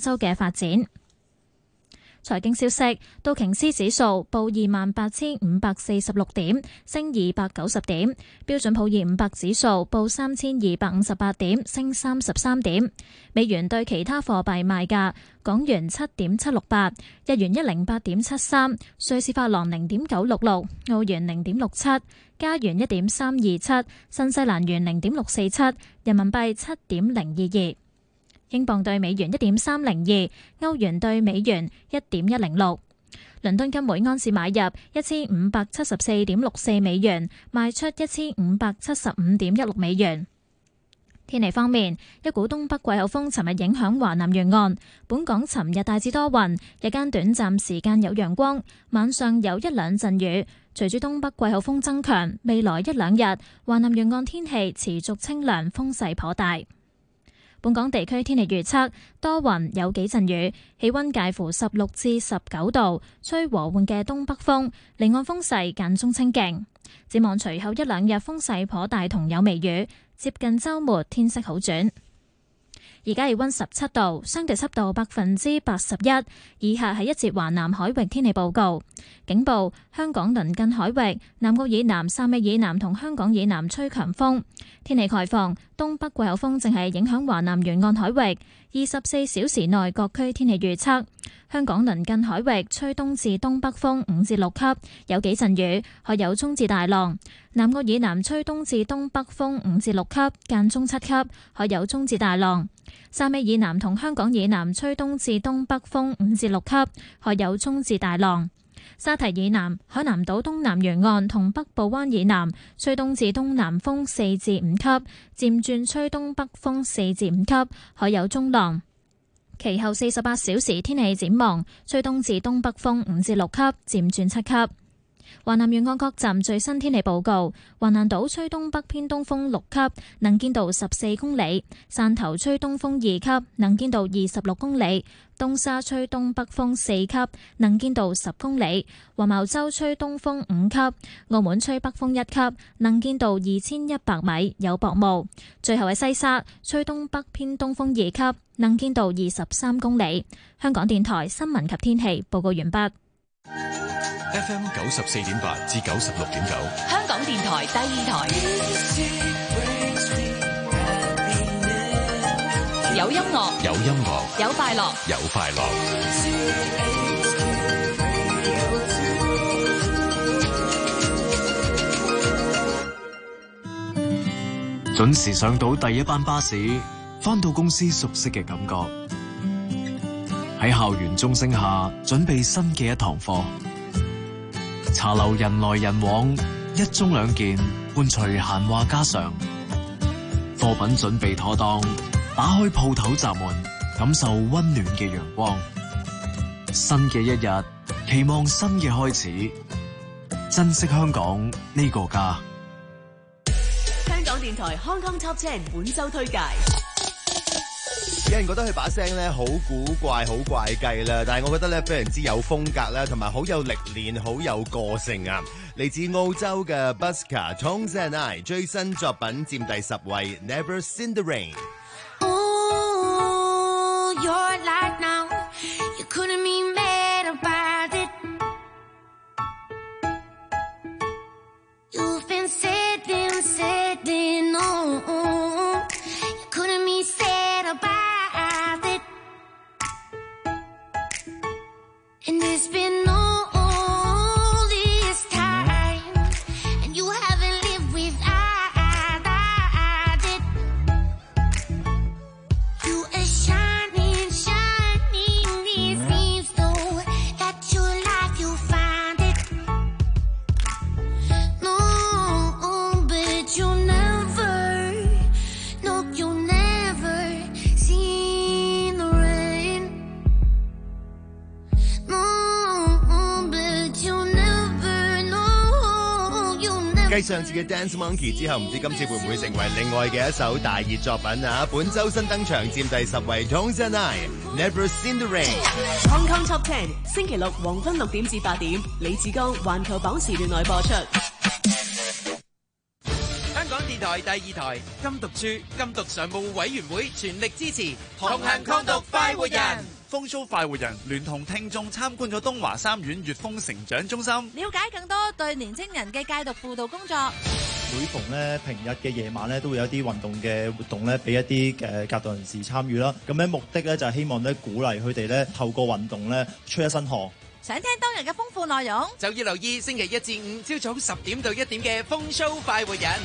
洲嘅發展。財經消息，道瓊斯指數報28,546點，升290點；標準普爾500指數報3,258點，升33點。美元對其他貨幣賣價：港元7.768，日元108.73，瑞士法郎0.966，澳元0.67，加元1.327，新西蘭元0.647，人民幣7.022。英鎊對美元1.302，歐元對美元1.106。倫敦金每盎司買入1574.64美元，賣出1575.16美元。天氣方面，一股東北季候風尋日影響華南沿岸，本港尋日大致多雲，日間短暫時間有陽光，晚上有一兩陣雨。隨住東北季候風增強，未來一兩日華南沿岸天氣持續清涼，風勢頗大。本港地區天氣預測，多雲有幾陣雨，氣溫介乎16至19度，吹和緩嘅東北風，離岸風勢間中清勁。展望隨後一兩日風勢頗大同有微雨，接近週末天色好轉。而家氣溫17度，相對濕度81%。以下係一節華南海域天氣報告。警報：香港鄰近海域、南澳以南、汕尾以南同香港以南吹強風。天氣概況：東北季候風正係影響華南沿岸海域。24小時內各區天氣預測：香港鄰近海域吹東至東北風5至6級，有幾陣雨，海有中至大浪；南澳以南吹東至東北風5至6級，間中7級，海有中至大浪；汕尾以南同香港以南吹東至東北風5至6級，海有中至大浪；沙堤以南、海南島東南沿岸同北部灣以南吹東至東南風4至5級，漸轉吹東北風4至5級，海有中浪。其後48小時天氣展望，吹東至東北風5至6級，漸轉7級。華南沿岸各站最新天氣報告：橫瀾島吹東北偏東風6級，能見度14公里；汕頭吹東風2級，能見度26公里；東沙吹東北風4級，能見度10公里；黃茅洲吹東風5級；澳門吹北風1級，能見度2100米，有薄霧。最後喺西沙吹東北偏東風2級，能見度23公里。香港電台新聞及天氣報告完畢。 FM 94.8至96.9， 香港電台第二台，有音樂， 有音樂， 有快樂， 有快樂。 準時上到第一班巴士，返到公司熟悉嘅感覺。喺校園鐘聲下，準備新嘅一堂課。茶樓人來人往，一盅兩件，伴隨閒話家常。貨品準備妥當，打開鋪頭閘門，感受溫暖嘅陽光。新嘅一日，期望新嘅開始，珍惜香港呢個家。 香港電台 Hong Kong Top 10本周推介。 有人覺得佢把聲咧好古怪、好怪雞啦，但係我覺得咧非常之有風格啦，同埋好有歷練、好有個性啊！嚟自澳洲嘅 Buska Tones and I 最新作品佔第10位 ，Never Seen the Rain。Oh, you're like now, you couldn't be mad about it. You've been sitting, oh, you couldn't be sad about.And it's been all this time, and you haven't lived without it. You are shining, it seems though that your life you find it. No, but you'll never, no, you'll never see the rain. 繼上次嘅 Dance Monkey 之後，唔知今次會唔會成為另外嘅一首大熱作品啊！本周新登場佔第10位 Tones and I Never Seen the Rain。 Hong Kong Top 10星期六黃昏6點至8點，李志剛環球榜時段內播出。 香港電台第2台禁毒處禁毒常務委員會全力支持，同行抗毒快活人。 風騷快活人聯同聽眾參觀咗東華三院粵風成長中心， 了解更多對年青人嘅戒毒輔導工作。 每逢咧平日嘅夜晚咧，都會有一啲運動嘅活動咧，俾一啲戒毒人士參與啦。咁咧目的咧就係希望咧鼓勵佢哋咧透過運動咧出一身汗。 想聽當日嘅豐富內容， 就要留意星期一至五朝早10點到1點嘅風騷快活人。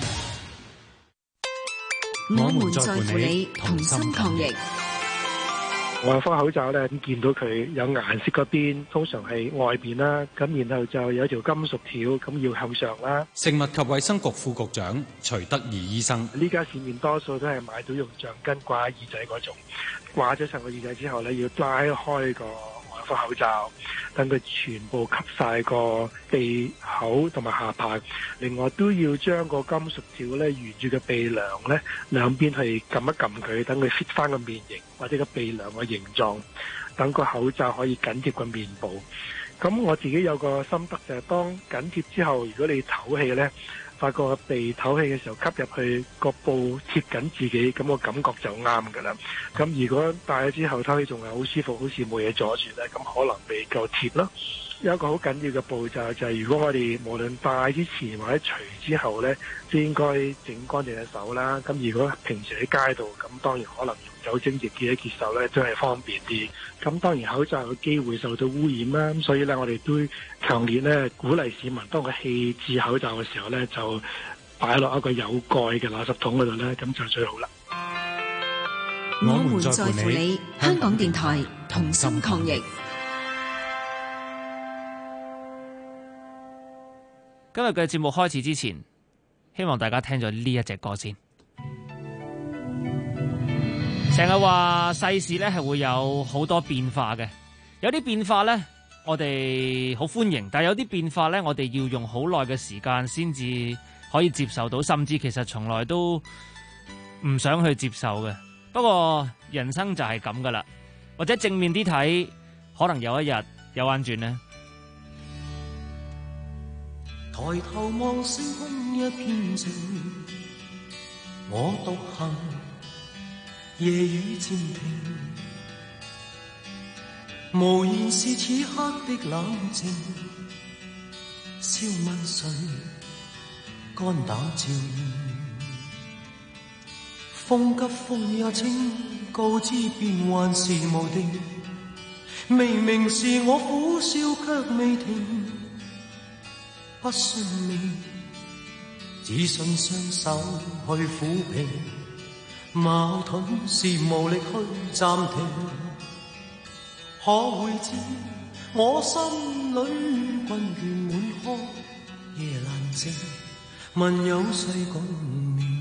我們在乎你，同心抗疫。 外科口罩咧，見到佢有顏色嗰邊，通常係外邊啦，咁然後就有條金屬條，咁要向上啦。 食物及衛生局副局長徐德義醫生， 呢家市面多數都係買到用橡筋掛耳仔嗰種，掛咗上個耳仔之後咧，要拉開個外科口罩，等佢全部吸晒個鼻口同埋下巴。另外都要將個金屬條咧沿住個鼻梁咧兩邊係撳一撳佢，等佢 fit 翻個面型或者個鼻梁嘅形狀，等個口罩可以緊貼個面部。咁我自己有個心得就係當緊貼之後，如果你唞氣咧，發覺鼻唞氣嘅時候吸入去個部貼緊自己，咁個感覺就啱㗎啦。咁如果戴咗之後唞氣仲係好舒服，好似冇嘢阻住咧，咁可能未夠貼咯。有一個好緊要嘅步驟就係，如果我哋無論戴之前或者除之後咧，都應該整乾淨隻手啦。咁如果平時喺街度，咁當然可能用酒精液潔一潔手咧，都係方便啲。咁當然口罩有機會受到污染啦，咁所以咧我哋都強烈咧鼓勵市民當佢棄置口罩嘅時候咧，就擺落一個有蓋嘅垃圾桶嗰度咧，咁就最好啦。 我們在乎你，香港電台同心抗疫。 今日嘅節目開始之前，希望大家聽咗呢一隻歌先。成日話世事咧係會有好多變化嘅，有啲變化咧我哋好歡迎，但係有啲變化咧我哋要用好耐嘅時間先至可以接受到，甚至其實從來都唔想去接受嘅。不過人生就係咁噶啦，或者正面啲睇，可能有一日有彎轉呢。 抬頭望星空一片靜，我獨行，夜雨漸停，無言是此刻的冷靜。笑問誰，肝膽照應，風急風也清，告知變幻是無定。明明是我苦笑卻未停。不信命，只信雙手去撫平，矛盾是無力去暫停。可會知我心裏困倦滿腔，夜闌靜，問有誰共鳴？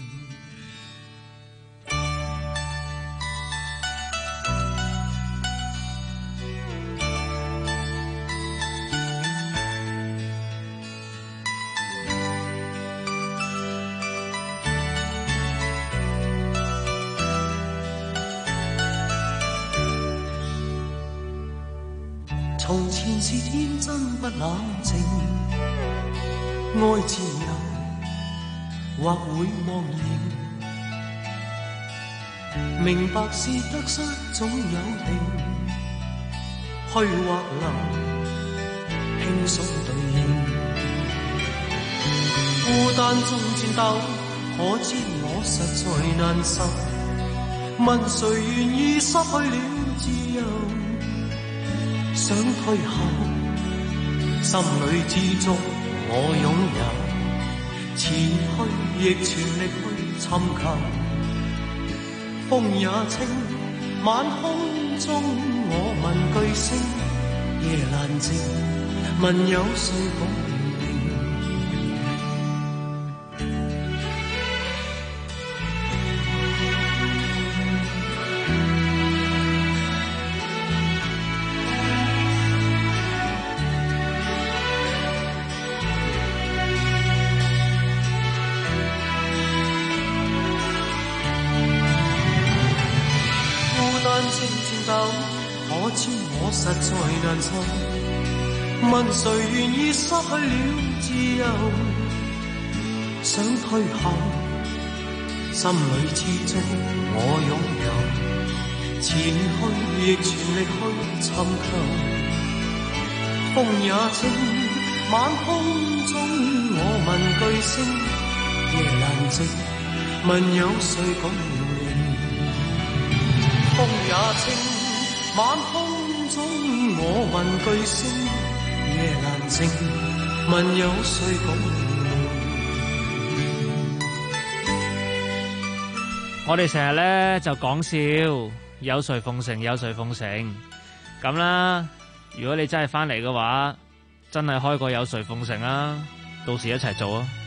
從前是天真不冷靜，愛自由或會忘形，明白是得失總有定，虛或流輕鬆對應，孤單中戰鬥，可知我實在難受，問誰願意失去了自由？想退後，心裏知足我擁有，前去亦全力去尋求。風也清，晚空中我問句星，夜闌靜，問有誰共鳴？可知我實在難受，問誰願意失去了自由？想退後，心裏知足我擁有， 前去亦全力去尋求。風也清，晚空中我問句聲，夜闌靜，問有誰共鳴？風也清，晚空中我問句聲，夜闌靜，問有誰共鳴？ 我哋成日咧就講笑，有誰奉承有誰奉承咁啦。如果你真係翻嚟嘅話，真係開個有誰奉承啊，到時一齊做啊！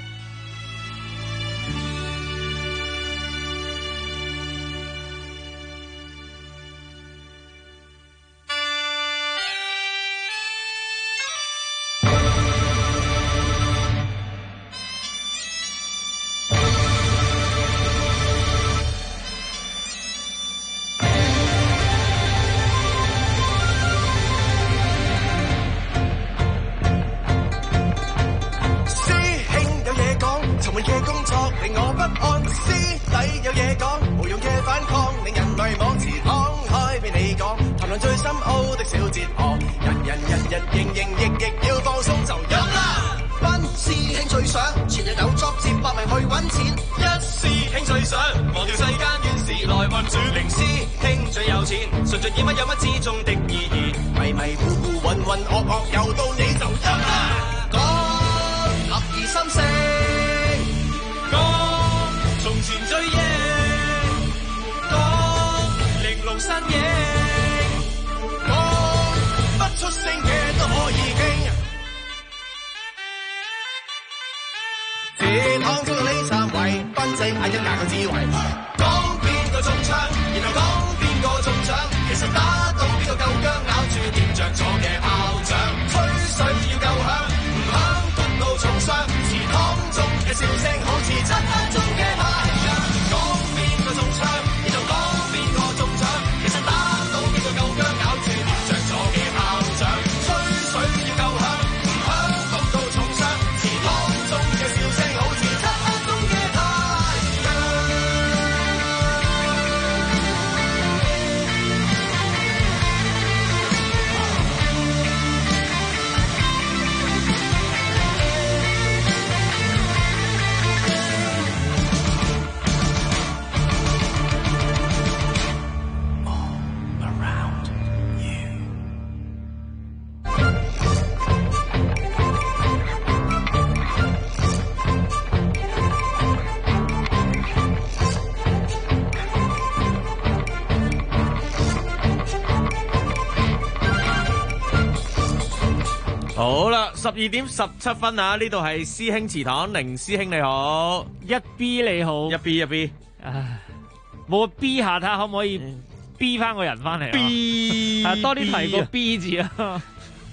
好啦，12:17啊！呢度係師兄祠堂，寧師兄你好， 一 B 你好， 一 B， 唉，冇 B 下睇下可唔可以 B 翻個人翻嚟 ？B 多啲提個 B 字啊，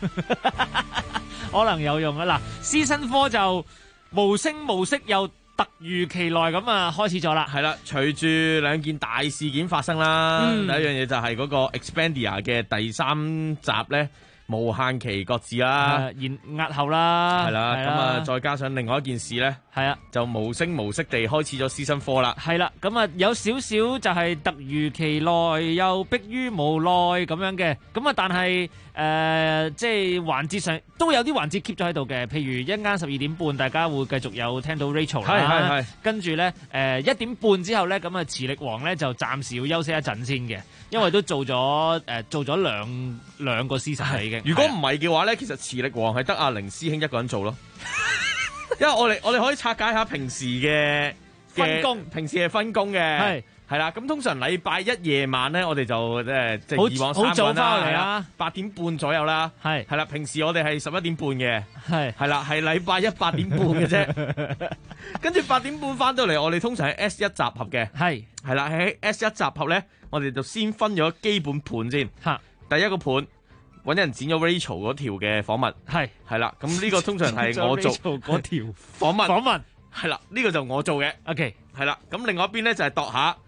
可能有用啊！嗱，師新科就無聲無息又突如其來咁啊，開始咗啦。 係啦，隨住兩件大事件發生啦，第一樣嘢就係嗰個 Expandia 嘅第3集咧。無限期擱置啦， 押後啦， 係啦，咁啊，再加上另外一件事咧， 係啊， 就無聲無息地開始咗師科啦， 係啦，咁啊有少少就係突如其來又迫於無奈咁樣嘅，咁啊但係即係環節上都有啲環節 keep 咗喺度嘅，譬如一陣間12點半，大家會繼續有聽到 Rachel 啦， 係， 跟住咧1點半之後咧，咁啊磁力王咧就暫時要休息一陣先嘅，因為都做咗兩個 season 啦已經。 如果唔係嘅話咧，其實磁力王係得阿寧師兄一個人做咯，因為我哋可以拆解下平時嘅分工， 平時係分工嘅，係啦。咁通常禮拜一夜晚咧，我哋就即係以往3個人啦，8點半左右啦，係啦。平時我哋係11點半嘅，係啦，係禮拜一8點半嘅啫。跟住8點半翻到嚟，我哋通常係 S1 集合嘅，係啦。喺 S1 集合咧，我哋就先分咗基本盤先，第一個盤。搵人剪咗 Rachel 嗰條嘅訪問，係啦，咁呢個通常係我做嗰條訪問，係啦，呢個就我做嘅， OK， 係啦，咁另外一邊咧就係度下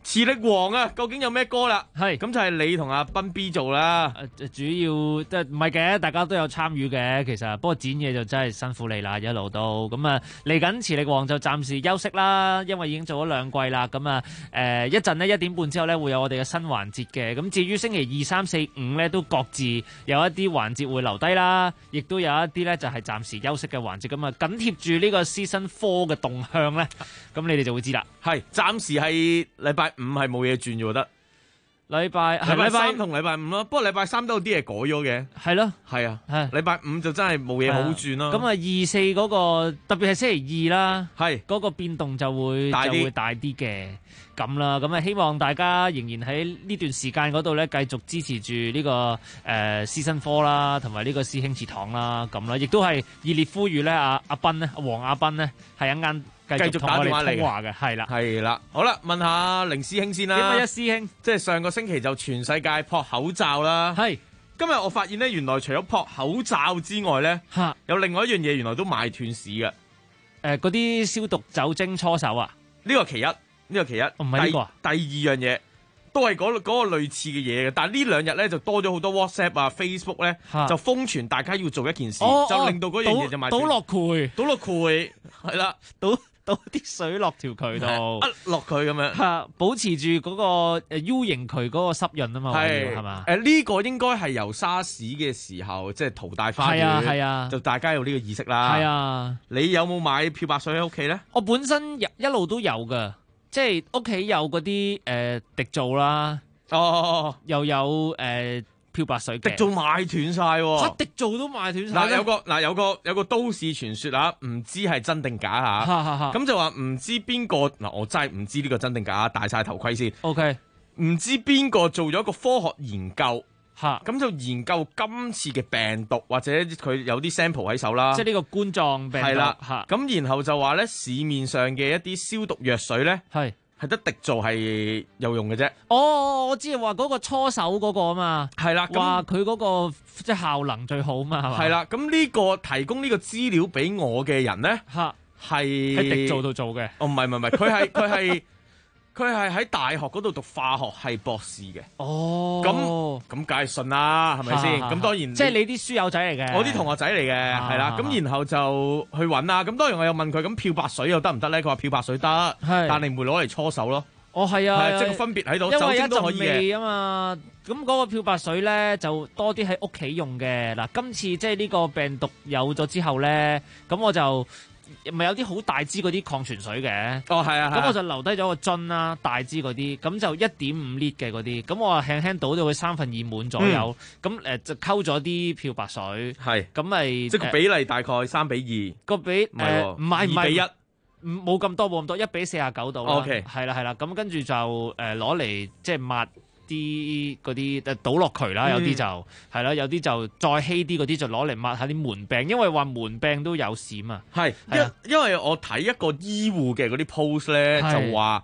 磁力王啊，究竟有咩歌啦？ 係咁就係你同阿斌 B 做啦。 主要即係唔係嘅，大家都有參與嘅。其實不過剪嘢就真係辛苦你啦，一路都咁啊。嚟緊磁力王就暫時休息啦，因為已經做咗2季啦。咁啊一陣呢，1點半之後咧會有我哋嘅新環節嘅。咁至於星期2、3、4、5咧都各自有一啲環節會留低啦，亦都有一啲咧就係暫時休息嘅環節。咁啊緊貼住呢個 Season 4嘅動向咧，咁你哋就會知啦。 係暫時係禮拜5係冇嘢轉咗得。禮拜3同禮拜5咯，不過禮拜3都有啲嘢改咗嘅。 係咯， 係啊，禮拜5就真係冇嘢好轉咯。 咁啊2、4嗰個特別係星期2啦， 係嗰個變動就會大啲嘅咁啦。咁啊希望大家仍然喺呢段時間嗰度咧繼續支持住呢個Season 4啦，同埋呢個師兄祠堂啦咁啦，亦都係熱烈呼籲咧阿斌咧黃亞斌咧係一間。繼續打電話嚟通話嘅，係啦， 好啦，問下凌師兄先啦。 點解一師兄？ 即係上個星期就全世界撲口罩啦。 係， 今日我發現咧，原來除咗撲口罩之外咧，有另外一樣嘢，原來都賣斷市嘅。 嗰啲消毒酒精搓手啊？ 呢個其一，唔係呢個啊。第二樣嘢都係嗰個類似嘅嘢嘅，但係呢2日咧就多咗好多 WhatsApp 啊、Facebook 咧就瘋傳大家要做一件事，就令到嗰樣嘢就賣斷。 倒落渠， 係啦， 倒啲水落條渠度， 落佢咁樣， 保持住嗰個 U 型渠嗰個濕潤啊嘛，係嘛？ 呢個應該係由沙士嘅時候，即係淘大花園， 係啊， 就大家有呢個意識啦。 係啊， 你有冇買漂白水喺屋企咧？ 我本身一路都有噶，即係屋企有嗰啲滴造啦，又有漂白水， 滴造賣斷晒， 滴造都賣斷晒。 有個都市傳說啊，唔知係真定假吓，咁就話唔知邊個我真係唔知呢個真定假，戴晒頭盔先。 OK， 唔知邊個做咗一個科學研究，咁就研究今次嘅病毒或者佢有啲 sample 喺手啦， 即係呢個冠狀病毒。 係啦，咁然後就話咧，市面上嘅一啲消毒藥水咧，係得滴造係有用嘅啫。 我知話嗰個搓手嗰個啊嘛， 係啦， 話佢嗰個即係效能最好嘛，係嘛？ 係啦，咁呢個提供呢個資料俾我嘅人咧，係喺滴造度做嘅。 唔係，佢係喺大學嗰度讀化學系博士嘅。咁梗係信啦，係咪先？咁當然， 即係你啲書友仔嚟嘅， 我啲同學仔嚟嘅，係啦。咁然後就去揾啦。咁當然我又問佢，咁漂白水又得唔得咧？佢話漂白水得，但你唔會攞嚟搓手咯。 係啊， 即係個分別喺度， 因為酒精都可以嘅。 味啊嘛。咁嗰個漂白水咧就多啲喺屋企用嘅。嗱，今次即係呢個病毒有咗之後咧，咁我就。咪有啲好大支嗰啲礦泉水嘅， 係啊， 咁我就留低咗個樽啦，大支嗰啲，咁就1.5 lit 嘅嗰啲，咁我輕輕倒到佢2/3滿左右，咁就溝咗啲漂白水，咁咪即係個比例大概3:2， 個比唔係 2:1， 冇咁多1:49度啦 ，OK， 係啦，咁跟住就攞嚟即係抹。啲嗰啲倒落渠啦，有啲就係啦，有啲就再稀啲嗰啲就攞嚟抹下啲門柄，因為話門柄都有閃啊。 因為我睇一個醫護嘅嗰啲 post 咧，就話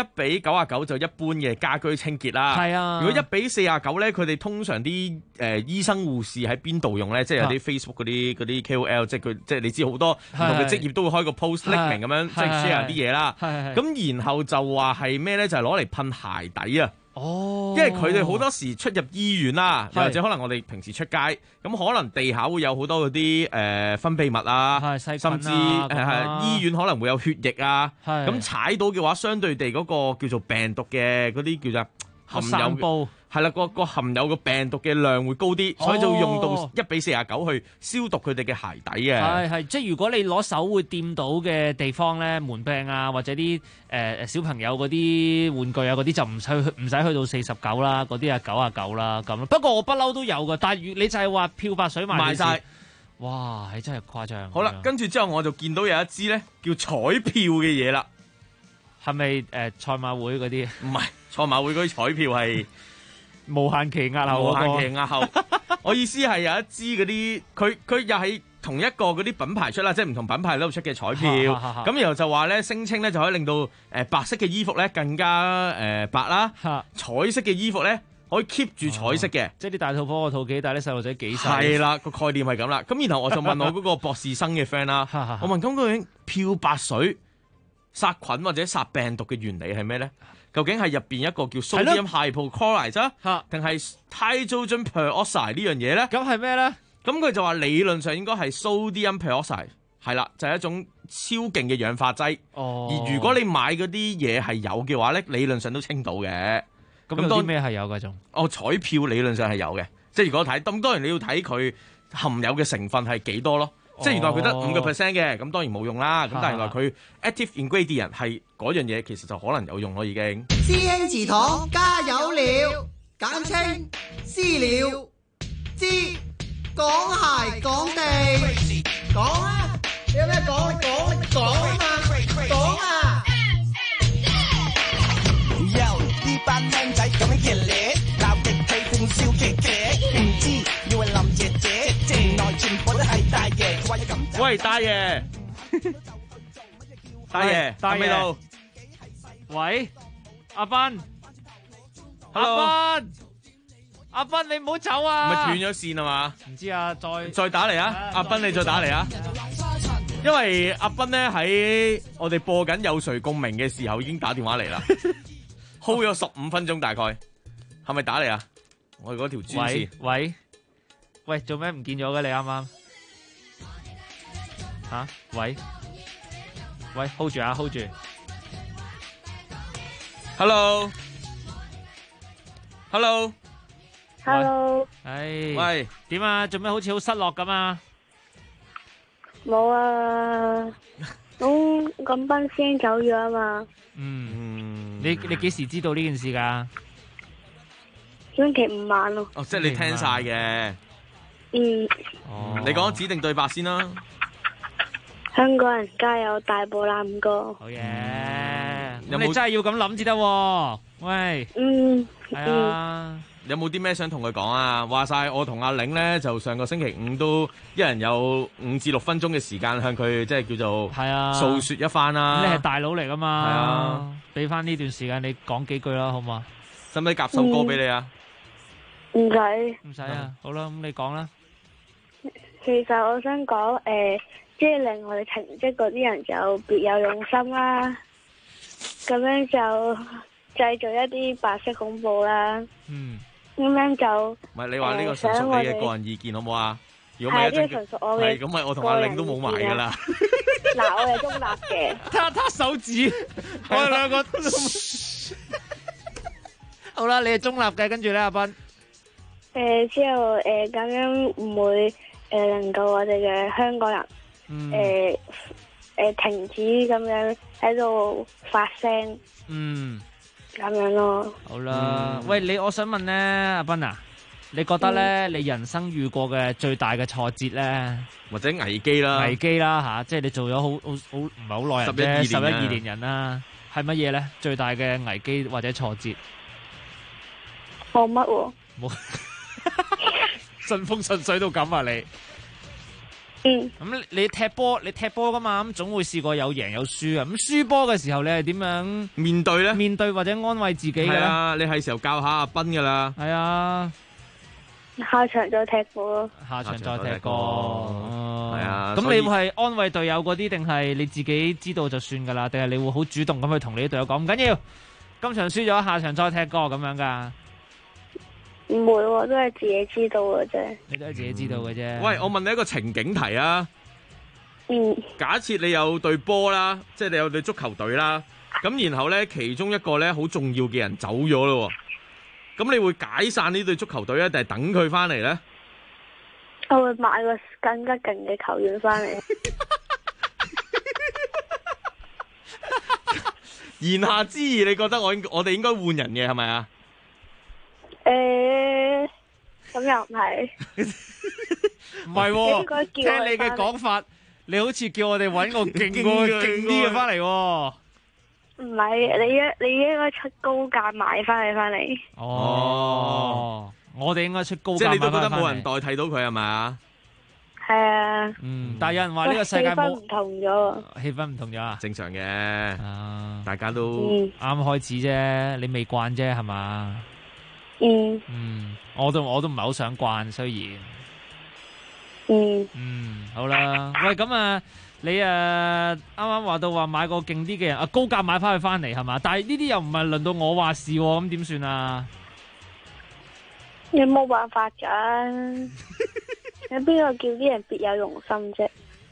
1:99就一般嘅家居清潔啦。 係啊， 如果1:49咧，佢哋通常啲醫生護士喺邊度用咧？即係有啲 Facebook 嗰啲 KOL，即係你知好多唔同嘅職業都會開個 post 匿名咁樣即係 share 啲嘢啦。咁然後就話係咩咧？就係攞嚟噴鞋底啊。因為佢哋好多時出入醫院啦，或者可能我哋平時出街，咁可能地下會有好多嗰啲分泌物啊，甚至醫院可能會有血液啊，咁踩到嘅話，相對地嗰個叫做病毒嘅嗰啲叫做含有。係啦，個含有個病毒嘅量會高啲，所以就會用到1:49去消毒佢哋嘅鞋底嘅。 係，即係如果你攞手會掂到嘅地方咧，門柄啊，或者啲小朋友嗰啲玩具啊，嗰啲就唔使去到49啦，嗰啲係99啦咁。不過我不嬲都有㗎，但係你就係話漂白水賣晒，哇，係真係誇張。 好啦，跟住之後我就見到有一支咧叫彩票嘅嘢啦， 係咪賽馬會嗰啲？ 唔係，賽馬會嗰啲彩票係。 無限期押後， 我意思係有一支嗰啲，佢又係同一個嗰啲品牌出啦，即係唔同品牌都出嘅彩票。咁然後就話咧，聲稱咧就可以令到白色嘅衣服咧更加白啦，彩色嘅衣服咧可以 keep 住彩色嘅， 即係啲大肚婆個肚幾大，啲細路仔幾細。 係啦，個概念係咁啦。咁然後我就問我嗰個博士生嘅 friend 啦，我問咁究竟漂白水殺菌或者殺病毒嘅原理係咩咧？ 究竟係入邊一個叫 sodium hypochlorite 啊，定係 hydrogen peroxide 呢樣嘢咧？ 咁係咩咧？ 咁佢就話理論上應該係 sodium peroxide， 係啦，就係一種超勁嘅氧化劑。而如果你買嗰啲嘢係有嘅話咧，理論上都清到嘅。 咁有啲咩係有嗰種？ 彩票理論上係有嘅，即係如果睇，咁當然你要睇佢含有嘅成分係幾多咯。即係原來佢得5% 嘅，咁當然冇用啦。咁但係原來佢 active ingredient 係嗰樣嘢，其實就可能有用咯已經。 師兄祠堂加油了，簡稱私了，知講鞋講地，講啊！你有咩講？講啊嘛，講啊！呢班靚仔咁樣嘅咧，鬧極氣歡笑騎騎，唔知以為林姐姐，原來全部都係大爺。 喂，大爺，大爺，喺度？ 喂，阿斌，阿斌，你唔好走啊！ 咪斷咗線啊嘛？ 唔知啊， 再打嚟啊！阿斌，你再打嚟啊！因為阿斌咧喺我哋播緊有誰共鳴嘅時候已經打電話嚟啦，hold 咗15分鐘大概，係咪打嚟啊？我哋嗰條專線。 喂，做咩唔見咗嘅？你啱啱吓？喂 ，hold 住啊 ，hold 住。 Hello。 喂，點啊？做咩好似好失落咁啊？ 冇啊，咁斌師兄走咗啊嘛。 你幾時知道呢件事噶？ 星期5晚咯。 即係你聽晒嘅。你講指定對白先啦。 香港人加油，大步攬過。 好嘢。咁你真係要咁諗至得。喂。係啊。 有冇啲咩想同佢講啊？話晒我同阿玲咧，就上個星期5都一人有5至6分鐘嘅時間向佢即係叫做訴說一番啦。 你係大佬嚟噶嘛？ 係啊， 俾翻呢段時間你講幾句啦，好嘛？ 使唔使夾首歌俾你啊？ 唔使啊。好啦，咁你講啦。 其實我想講即係令我哋停職嗰啲人就別有用心啦，咁樣就製造一啲白色恐怖啦。咁樣就唔係你話呢個純屬你嘅個人意見好唔好啊？如果唔係一陣係咁，咪我同阿玲都冇埋噶啦。 嗱，我係中立嘅。 攤手指，我哋兩個。好啦，你係中立嘅，跟住咧，阿斌。 之後咁樣唔會令到我哋嘅香港人停止咁樣喺度發聲。咁樣咯。 好啦，喂，我想問咧，阿斌啊，你覺得咧，你人生遇過嘅最大嘅挫折咧， 或者危機啦吓，即係你做咗好唔係好耐人啫，11、12年人啦，係乜嘢咧？最大嘅危機或者挫折？ 冇乜喎。 冇。順風順水到咁啊你？咁你踢波噶嘛？咁總會試過有贏有輸啊！咁輸波嘅時候，你係點樣面對咧？ 面對或者安慰自己嘅咧？ 係啊，你係時候教下阿斌噶啦。 係啊， 下場再踢過咯。 下場再踢過。 係啊。 咁你會係安慰隊友嗰啲，定係你自己知道就算噶啦？定係你會好主動咁去同你啲隊友講唔緊要，今場輸咗，下場再踢過咁樣噶？ 唔會喎，都係自己知道嘅啫。 你都係自己知道嘅啫。 喂，我問你一個情景題啊。假設你有隊波啦，即係你有隊足球隊啦，咁然後咧其中一個咧好重要嘅人走咗咯，咁你會解散呢隊足球隊咧，定係等佢翻嚟咧？ 我會買個更加勁嘅球員翻嚟。 言下之意，你覺得我哋應該換人嘅係咪啊？ 咁又唔係， 唔係喎。聽你嘅講法，你好似叫我哋揾個勁啲嘅翻嚟喎。 唔係，你應該出高價買翻嚟。 哦，我哋應該出高價買翻嚟。 即係你都覺得冇人代替到佢係咪啊？ 係啊。 但係有人話呢個世界冇氣氛唔同咗。 氣氛唔同咗啊？ 正常嘅，大家都啱開始啫，你未慣啫係嘛？我都唔係好想慣，雖然好啦，喂，咁啊，你啱啱話到話買個勁啲嘅人，高價買翻佢翻嚟係嘛？但係呢啲又唔係輪到我話事喎，咁點算啊？ 你冇辦法㗎，你邊個叫啲人別有用心啫？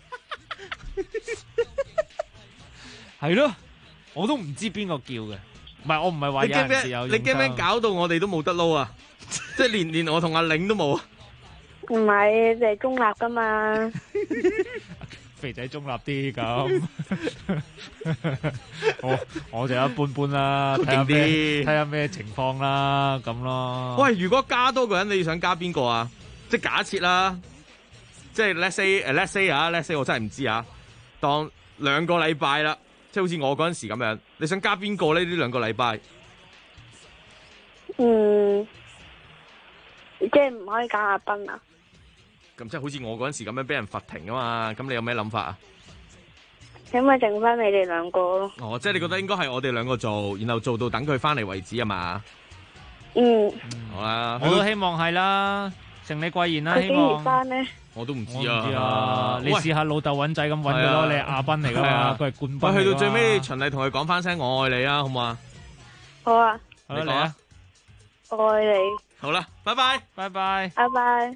係咯，我都唔知邊個叫嘅，唔係我唔係話有人自有用心。 你驚唔驚搞到我哋都冇得撈啊？即係連我同阿玲都冇啊？ 唔係，你係中立噶嘛？ 肥仔中立啲咁，我就一般般啦，睇下咩情況啦，咁咯。 喂，如果加多個人，你想加邊個啊？即係假設啦，即係 let's say 我真係唔知啊。當2個禮拜啦，即係好似我嗰陣時咁樣，你想加邊個呢？呢2個禮拜？ 即係唔可以揀阿斌啊？ 咁即係好似我嗰陣時咁樣俾人罰停啊嘛？咁你有咩諗法啊？ 咁咪剩翻你哋2個咯。 哦，即係你覺得應該係我哋2個做，然後做到等佢翻嚟為止啊嘛？好啦， 我都希望係啦，承你貴言啦，希望。 翻呢？ 我都唔知啊。 你試下老豆揾仔咁揾佢咯，你係阿斌嚟噶嘛？佢係冠軍。 喂，去到最尾，循例同佢講翻聲我愛你啊，好唔好啊？ 好啊。 你講啊。 愛你。 好啦，拜拜， 拜拜， 拜拜。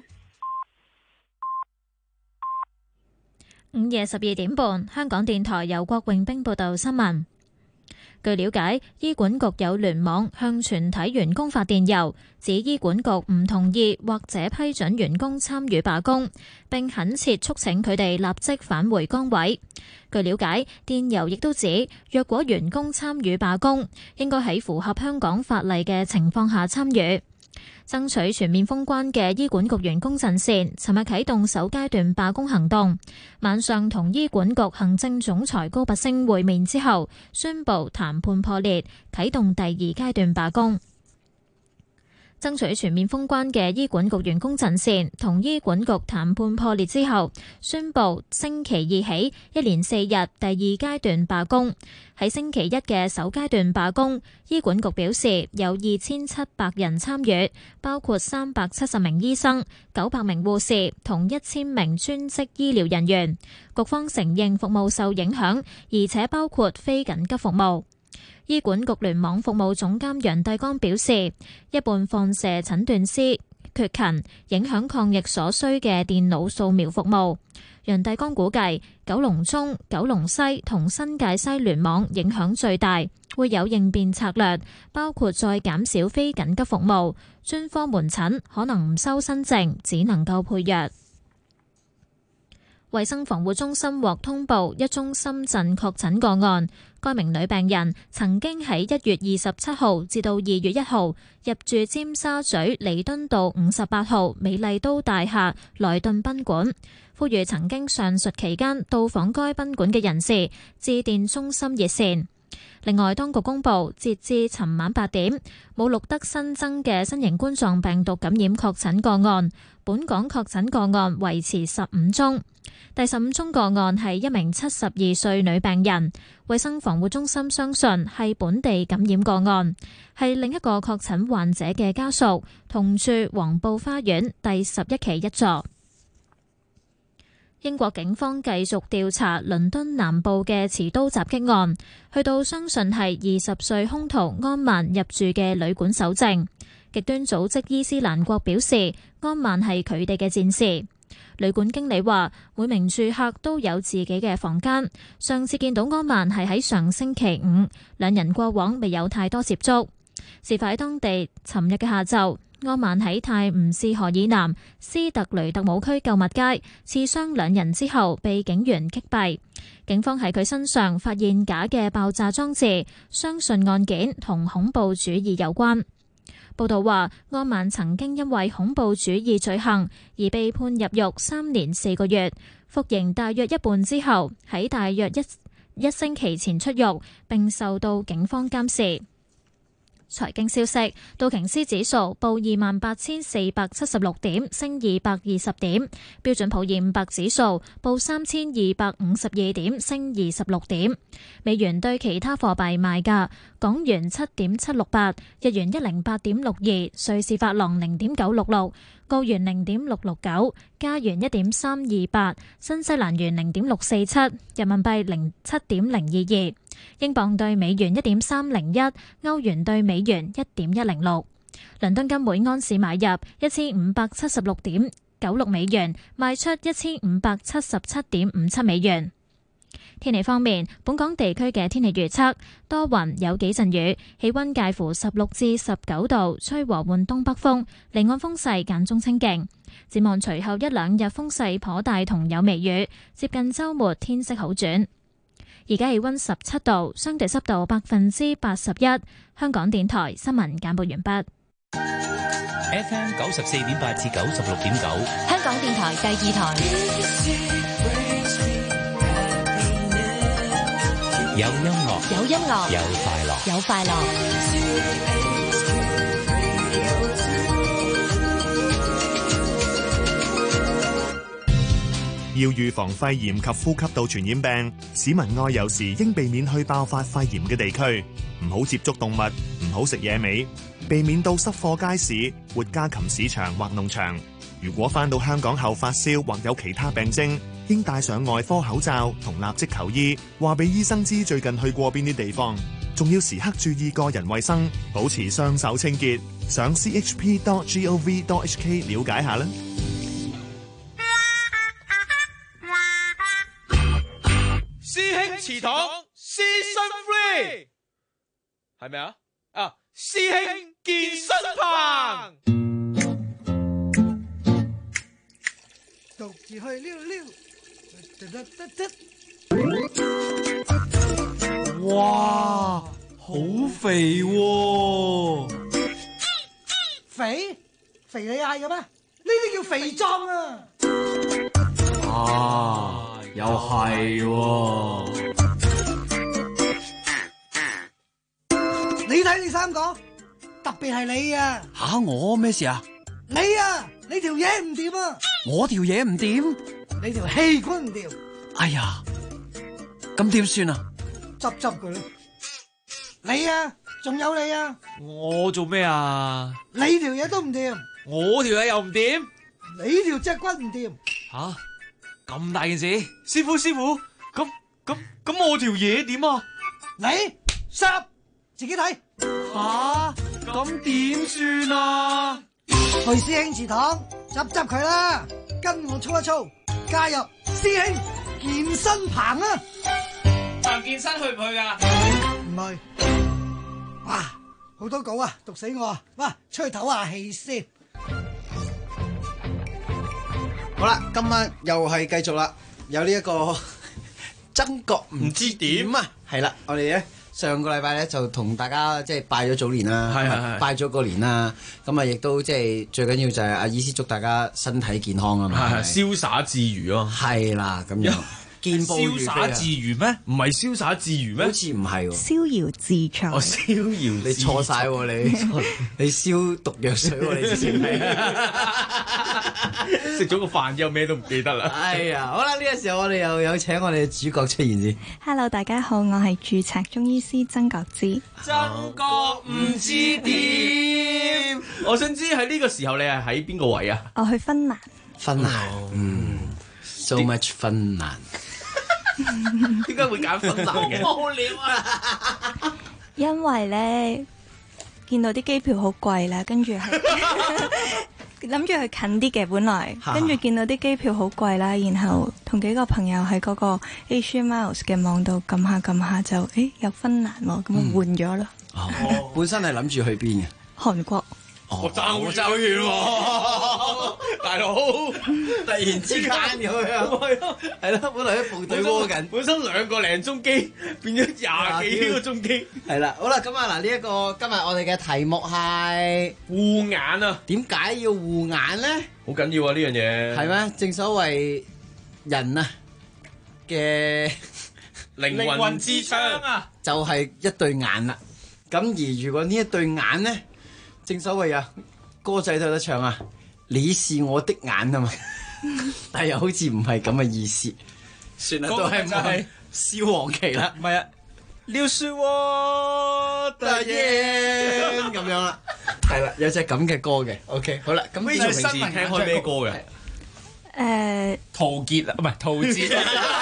午夜12點半，香港電台由郭永兵報道新聞。據了解，醫管局有聯網向全體員工發電郵，指醫管局唔同意或者批准員工參與罷工，並懇切促請佢哋立即返回崗位。據了解，電郵亦都指，若果員工參與罷工，應該喺符合香港法例嘅情況下參與。爭取全面封關嘅醫管局員工陣線，尋日啟動首階段罷工行動。晚上同醫管局行政總裁高拔陞會面之後，宣布談判破裂，啟動第2階段罷工。爭取全面封關嘅醫管局員工陣線同醫管局談判破裂之後，宣布星期2起一連4日第2階段罷工。喺星期1嘅首階段罷工，醫管局表示有2700人參與，包括370名醫生、900名護士同1000名專職醫療人員。局方承認服務受影響，而且包括非緊急服務。醫管局聯網服務總監楊帝剛表示，一半放射診斷師缺勤，影響抗疫所需嘅電腦掃描服務。楊帝剛估計，九龍中、九龍西同新界西聯網影響最大，會有應變策略，包括再減少非緊急服務，專科門診可能唔收新症，只能夠配藥。衛生防護中心獲通報一宗深圳確診個案，該名女病人曾經喺1月27號至到2月1號入住尖沙咀彌敦道58號美麗都大廈萊頓賓館，呼籲曾經上述期間到訪該賓館嘅人士致電中心熱線。另外，當局公佈，截至尋晚8點，冇錄得新增嘅新型冠狀病毒感染確診個案，本港確診個案維持15宗。第15宗個案係一名72歲女病人，衛生防護中心相信係本地感染個案，係另一個確診患者嘅家屬，同住黃埔花園第11期1座。英國警方繼續調查倫敦南部嘅持刀襲擊案，去到相信係20歲兇徒安曼入住嘅旅館搜證。極端組織伊斯蘭國表示，安曼係佢哋嘅戰士。旅館經理話，每名住客都有自己嘅房間。上次見到安曼係喺上星期5，兩人過往未有太多接觸。事發喺當地尋日嘅下晝，安曼喺泰晤士河以南斯特雷特姆區購物街刺傷2人之後，被警員擊斃。警方喺佢身上發現假嘅爆炸裝置，相信案件同恐怖主義有關。報道話，安曼曾經因為恐怖主義罪行而被判入獄3年4個月，服刑大約一半之後，喺大約一星期前出獄，並受到警方監視。 財經消息，道瓊斯指數報28,476點，升220點；標準普爾500指數報3,252點，升26點。美元對其他貨幣賣價：港元7.768，日元108.62，瑞士法郎0.966，澳元0.669，加元1.328，新西蘭元0.647，人民幣7.022。英鎊對美元1.301，歐元對美元1.106。倫敦金每安士買入1576.96美元，賣出1577.57美元。天氣方面，本港地區嘅天氣預測多雲，有幾陣雨，氣溫介乎16至19度，吹和緩東北風，離岸風勢間中清勁。展望隨後一兩日風勢頗大同有微雨，接近週末天色好轉。而家氣溫17度，相對濕度81%。香港電台新聞簡報完畢。 FM 94.8至96.9， 香港電台第2台。 有音樂， 有音樂， 有快樂， 有快樂。 要預防肺炎及呼吸道傳染病，市民外遊時應避免去爆發肺炎嘅地區，唔好接觸動物，唔好食野味，避免到濕貨街市、活家禽市場或農場。如果返到香港後發燒或有其他病徵，應戴上外科口罩同立即求醫，話俾醫生知最近去過邊啲地方，仲要時刻注意個人衛生，保持雙手清潔。上 chp.gov.hk 了解下啦。 師兄祠堂 Season 3係咪啊？師兄健身棚， 獨自去溜溜。 哇，好肥喎！ 肥你嗌嘅咩？呢啲叫肥壯啊！ 啊，又係喎！ 你睇你三個，特別係你啊！ 吓，我咩事啊？ 你條嘢唔掂啊！ 我條嘢唔掂？ 你條氣管唔掂？ 哎呀，咁點算啊？ 執佢啦！你仲有你啊！ 我做咩啊？ 你條嘢都唔掂， 我條嘢又唔掂， 你條脊骨唔掂。 吓，咁大件事，師傅，咁我條嘢點啊？ 你10自己睇。 吓，咁點算啊？ 去師兄祠堂執佢啦，跟我操一操，加入師兄健身棚啊！ 彭健身去唔去噶？ 唔去。哇，好多稿啊，讀死我啊！哇，出去唞下氣先。 好啦，今晚又係繼續啦，有呢一個曾國唔知點啊，係啦，我哋咧上個禮拜咧就同大家即係拜咗早年啦，係拜咗個年啦，咁啊亦都即係最緊要就係阿醫師祝大家身體健康啊嘛， 瀟灑自如啊， 係啦咁樣。瀟灑自如咩？唔係瀟灑自如咩？ 好似唔係喎。 逍遙自在。 哦，逍遙你錯晒喎你消毒藥水喎你之前係食咗個飯之後咩都唔記得啦。 哎呀，好啦，呢個時候我哋又有請我哋嘅主角出現先。 Hello， 大家好，我係註冊中醫師曾國芝。 曾國唔知點？我想知喺呢個時候你係喺邊個位啊？ 我去芬蘭。 芬蘭，so much 芬蘭。 點解會揀芬蘭嘅？好無聊啊！ 因為咧見到啲機票好貴啦，跟住係諗住去近啲嘅本來，跟住見到啲機票好貴啦，然後同幾個朋友喺嗰個 Asia Miles 嘅網度撳下就，有芬蘭喎，咁啊換咗啦。 本身係諗住去邊嘅？ 韓國。 我爭好遠喎，大佬！ 突然之間咁樣，係咯，本來喺部隊窩緊， 本身2個零鐘機變咗20幾個鐘機， 係啦。好啦，咁啊嗱，呢一個今日我哋嘅題目係護眼啊！ 點解要護眼咧？ 好緊要啊！呢樣嘢係咩？正所謂人啊嘅靈魂之窗啊， 就係一對眼啦。 咁而如果呢一對眼咧，正所謂啊，歌仔都有得唱啊，你是我的眼啊嘛，但係又好似唔係咁嘅意思。算啦，都係唔係蕭煌奇啦， 唔係啊，撩是我的眼咁樣啦，係啦，有隻咁嘅歌嘅。OK， 好啦，咁你平時聽開咩歌嘅？ 陶傑啊，唔係陶喆，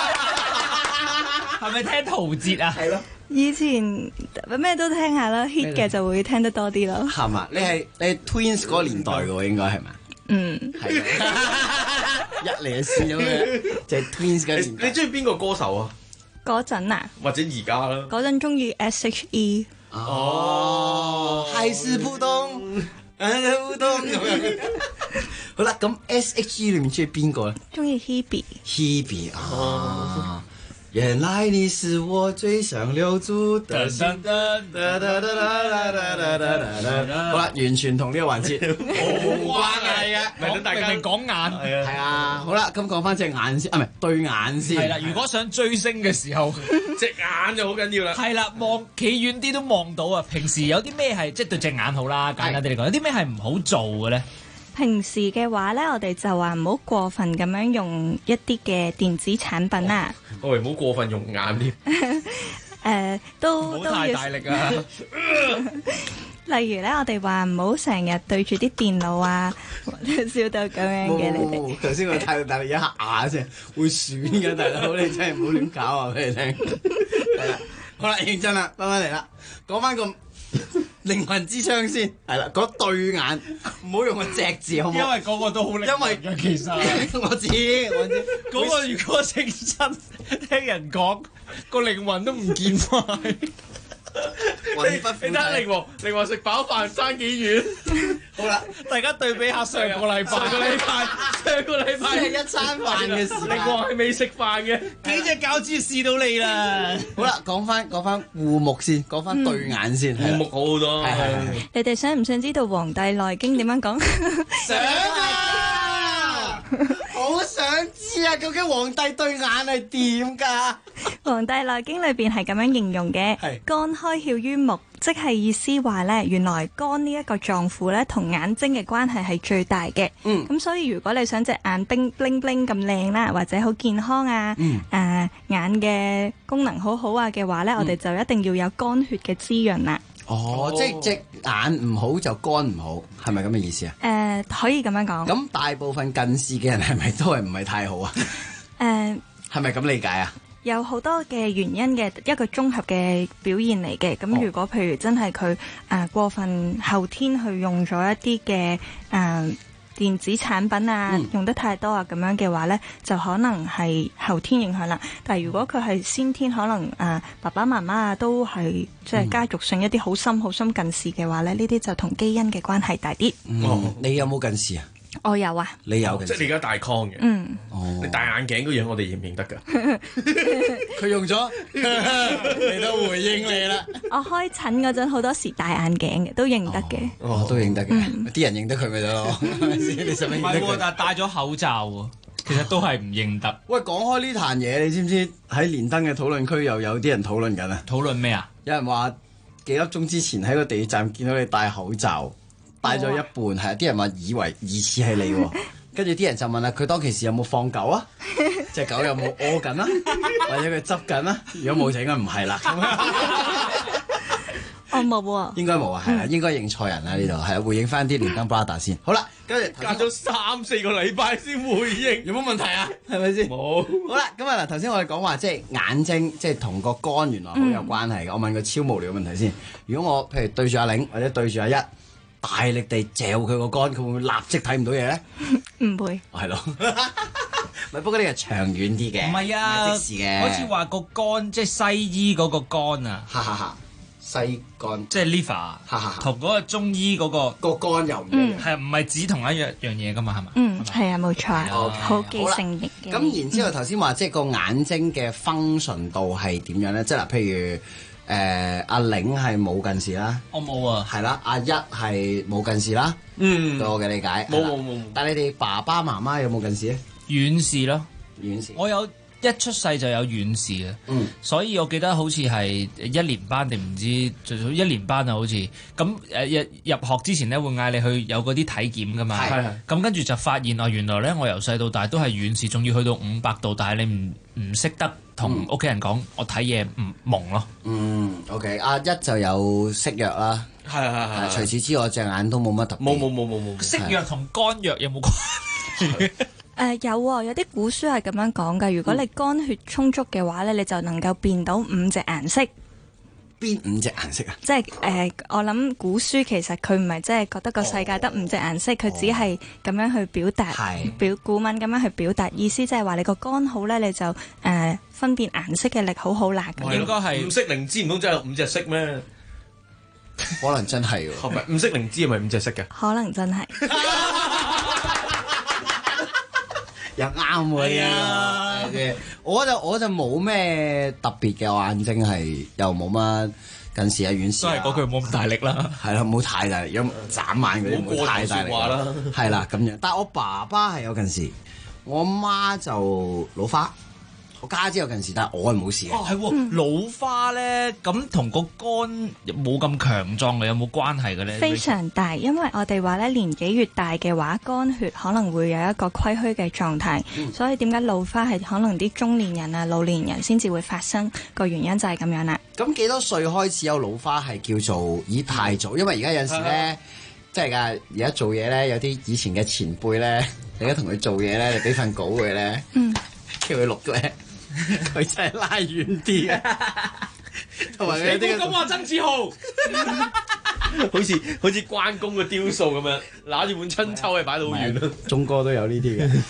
係咪聽陶喆啊？ 係咯。 以前咩都聽下啦 ，hit 嘅就會聽得多啲咯。 係嘛？你係 Twins 嗰個年代嘅喎，應該係咪？ 嗯， 係。一嚟就試咗嘅，就係 Twins 嗰年代。 你中意邊個歌手啊？ 嗰陣啊， 或者而家啦？ 嗰陣中意 S.H.E。 哦，還是不懂，不懂咁樣。好啦，咁 S.H.E 裏面中意邊個咧？ 中意 Hebe。 啊。原來你是我最想留住的心。好啦，完全同呢個環節冇關係嘅， 咪等大家講眼。 係啊，好啦，咁講翻隻眼先，啊唔係對眼先。 係啦，如果想追星嘅時候， 隻眼就好緊要啦。 係啦，望企遠啲都望到啊！平時有啲咩係即係對隻眼好啦，簡單啲嚟講，有啲咩係唔好做嘅咧？ 平時嘅話咧，我哋就話唔好過分咁樣用一啲嘅電子產品啦。 我哋唔好過分用眼添。 都唔好太大力啊！ 例如咧，我哋話唔好成日對住啲電腦啊，笑到咁樣嘅你哋。 頭先我太大力一下牙啫，會損嘅大佬，你真係唔好亂搞啊！俾你聽。係啦，好啦，認真啦，翻返嚟啦，講翻個靈魂之窗先，係啦，嗰對眼唔好用個隻字，好唔好？ 因為嗰個都好靈魂嘅，其實我知嗰個如果認真聽人講，個靈魂都唔見埋。 魂不附體。 你睇靈魂食飽飯爭幾遠？ 好啦， 大家對比下上個禮拜， 上個禮拜係一餐飯嘅時間， 靈魂係未食飯嘅， 幾隻餃子試到你啦。 好啦，講翻護目先，講翻對眼先， 護目好好多。 你哋想唔想知道《黃帝內經》點樣講？ 想啊！好想知啊！究竟皇帝對眼係點㗎？《 黃帝內經》裏邊係咁樣形容嘅，肝開竅於目，即係意思話咧，原來肝呢一個臟腑咧，同眼睛嘅關係係最大嘅。咁所以如果你想隻眼冰冰冰咁靚啦，或者好健康啊，眼嘅功能好好啊嘅話咧，我哋就一定要有肝血嘅滋潤啦。 哦，即係隻眼唔好就肝唔好，係咪咁嘅意思啊？ 可以咁樣講。 咁大部分近視嘅人係咪都係唔係太好啊？係咪咁理解啊？ 有好多嘅原因嘅一個綜合嘅表現嚟嘅。咁如果譬如真係佢過分後天去用咗一啲嘅電子產品啊，用得太多啊咁樣嘅話呢，就可能係後天影響啦。但係如果佢係先天，可能爸爸媽媽啊都係即係家族性一啲好深近視嘅話呢，呢啲就同基因嘅關係大啲。 你有冇近視啊？ 我有啊。 你有嘅， 即係你而家戴框嘅。你戴眼鏡嗰樣，我哋認唔認得㗎？ 佢用咗嚟到回應你啦。 我開診嗰陣好多時戴眼鏡嘅，都認得嘅。 都認得嘅，啲人認得佢咪得咯？係咪先？你使乜認得佢？ 但係戴咗口罩喎，其實都係唔認得。 喂，講開呢壇嘢，你知唔知喺連登嘅討論區又有啲人討論緊啊？ 討論咩啊？ 有人話幾粒鐘之前喺個地鐵站見到你戴口罩。戴咗一半，係啊！啲人話以為疑似係你喎，跟住啲人就問啦，佢當其時有冇放狗啊？隻狗有冇屙緊啊？或者佢執緊啊？如果冇就應該唔係啦。 我冇喎。應該冇啊，係啊，應該認錯人啦呢度，係啊，回應翻啲連登 brother 先。好啦，跟住隔咗3-4個禮拜先回應， 有冇問題啊？係咪先？ 冇。 好啦，咁啊嗱，頭先我哋講話即係眼睛，即係同個肝原來好有關係嘅。我問個超無聊嘅問題先，如果我譬如對住阿玲或者對住阿一。大力地嚼佢個肝，佢會唔會立即睇唔到嘢咧？ 唔會。 係咯，咪不過呢個長遠啲嘅。 唔係啊， 唔係即時嘅。 好似話個肝即係西醫嗰個肝啊， 西肝即係 liver，同嗰個中醫嗰個肝又唔一樣， 係唔係指同一樣嘢噶嘛？係咪？ 係啊，冇錯，好記性嘅。 咁然之後頭先話即係個眼睛嘅 function 度係點樣咧？即係嗱，譬如。阿玲係冇近視啦， 我冇啊， 係啦，阿一係冇近視啦，對我嘅理解， 冇，但遠視咯， 遠視， 我有一出世就有遠視嘅，所以我記得好似係1年班定唔知1年班啊，好似咁入學之前咧會嗌你去有嗰啲體檢噶嘛，咁跟住就發現原來咧我由細到大都係遠視，仲要去到500度，但係你唔識得同屋企人講，我睇嘢唔蒙咯。 OK， 阿一就有色弱啦， 係。 除此之外，隻眼都冇乜特別。 冇。色弱同肝弱有冇關係？ 有啲古書係咁樣講㗎。如果你肝血充足嘅話咧，你就能夠變到5隻顏色。 邊5隻顏色啊？ 即係我諗古書其實佢唔係即係覺得個世界得5隻顏色，佢只係咁樣去表達，古文咁樣去表達意思，即係話你個肝好咧，你就分辨顏色嘅力好啦。 應該係五色靈芝，唔通真係有5隻色咩？ 可能真係喎。 係咪5色靈芝係咪5隻色嘅？ 可能真係。 又啱喎，我就冇咩特別嘅，我眼睛係又冇乜近視啊遠視。 都係嗰句冇咁大力啦， 係啦，冇太大力，眨眼嗰啲冇太大力啦，係啦咁樣。但係我爸爸係有近視，我媽就老花。我家姐有近視，但係我係冇事嘅。 係喎，老花咧，咁同個肝冇咁強壯嘅有冇關係嘅咧？ 非常大，因為我哋話咧年紀越大嘅話，肝血可能會有一個虧虛嘅狀態，所以點解老花係可能啲中年人啊、老年人先至會發生，個原因就係咁樣啦。 咁幾多歲開始有老花係叫做太早？因為而家有陣時咧，真係㗎，而家做嘢咧有啲以前嘅前輩咧，你而家同佢做嘢咧，你俾份稿佢咧，叫佢錄咧。佢真係拉遠啲嘅，同埋有啲咁話曾志豪，好似關公嘅雕塑咁樣，拿住本春秋係擺到好遠咯。 鐘哥都有呢啲嘅，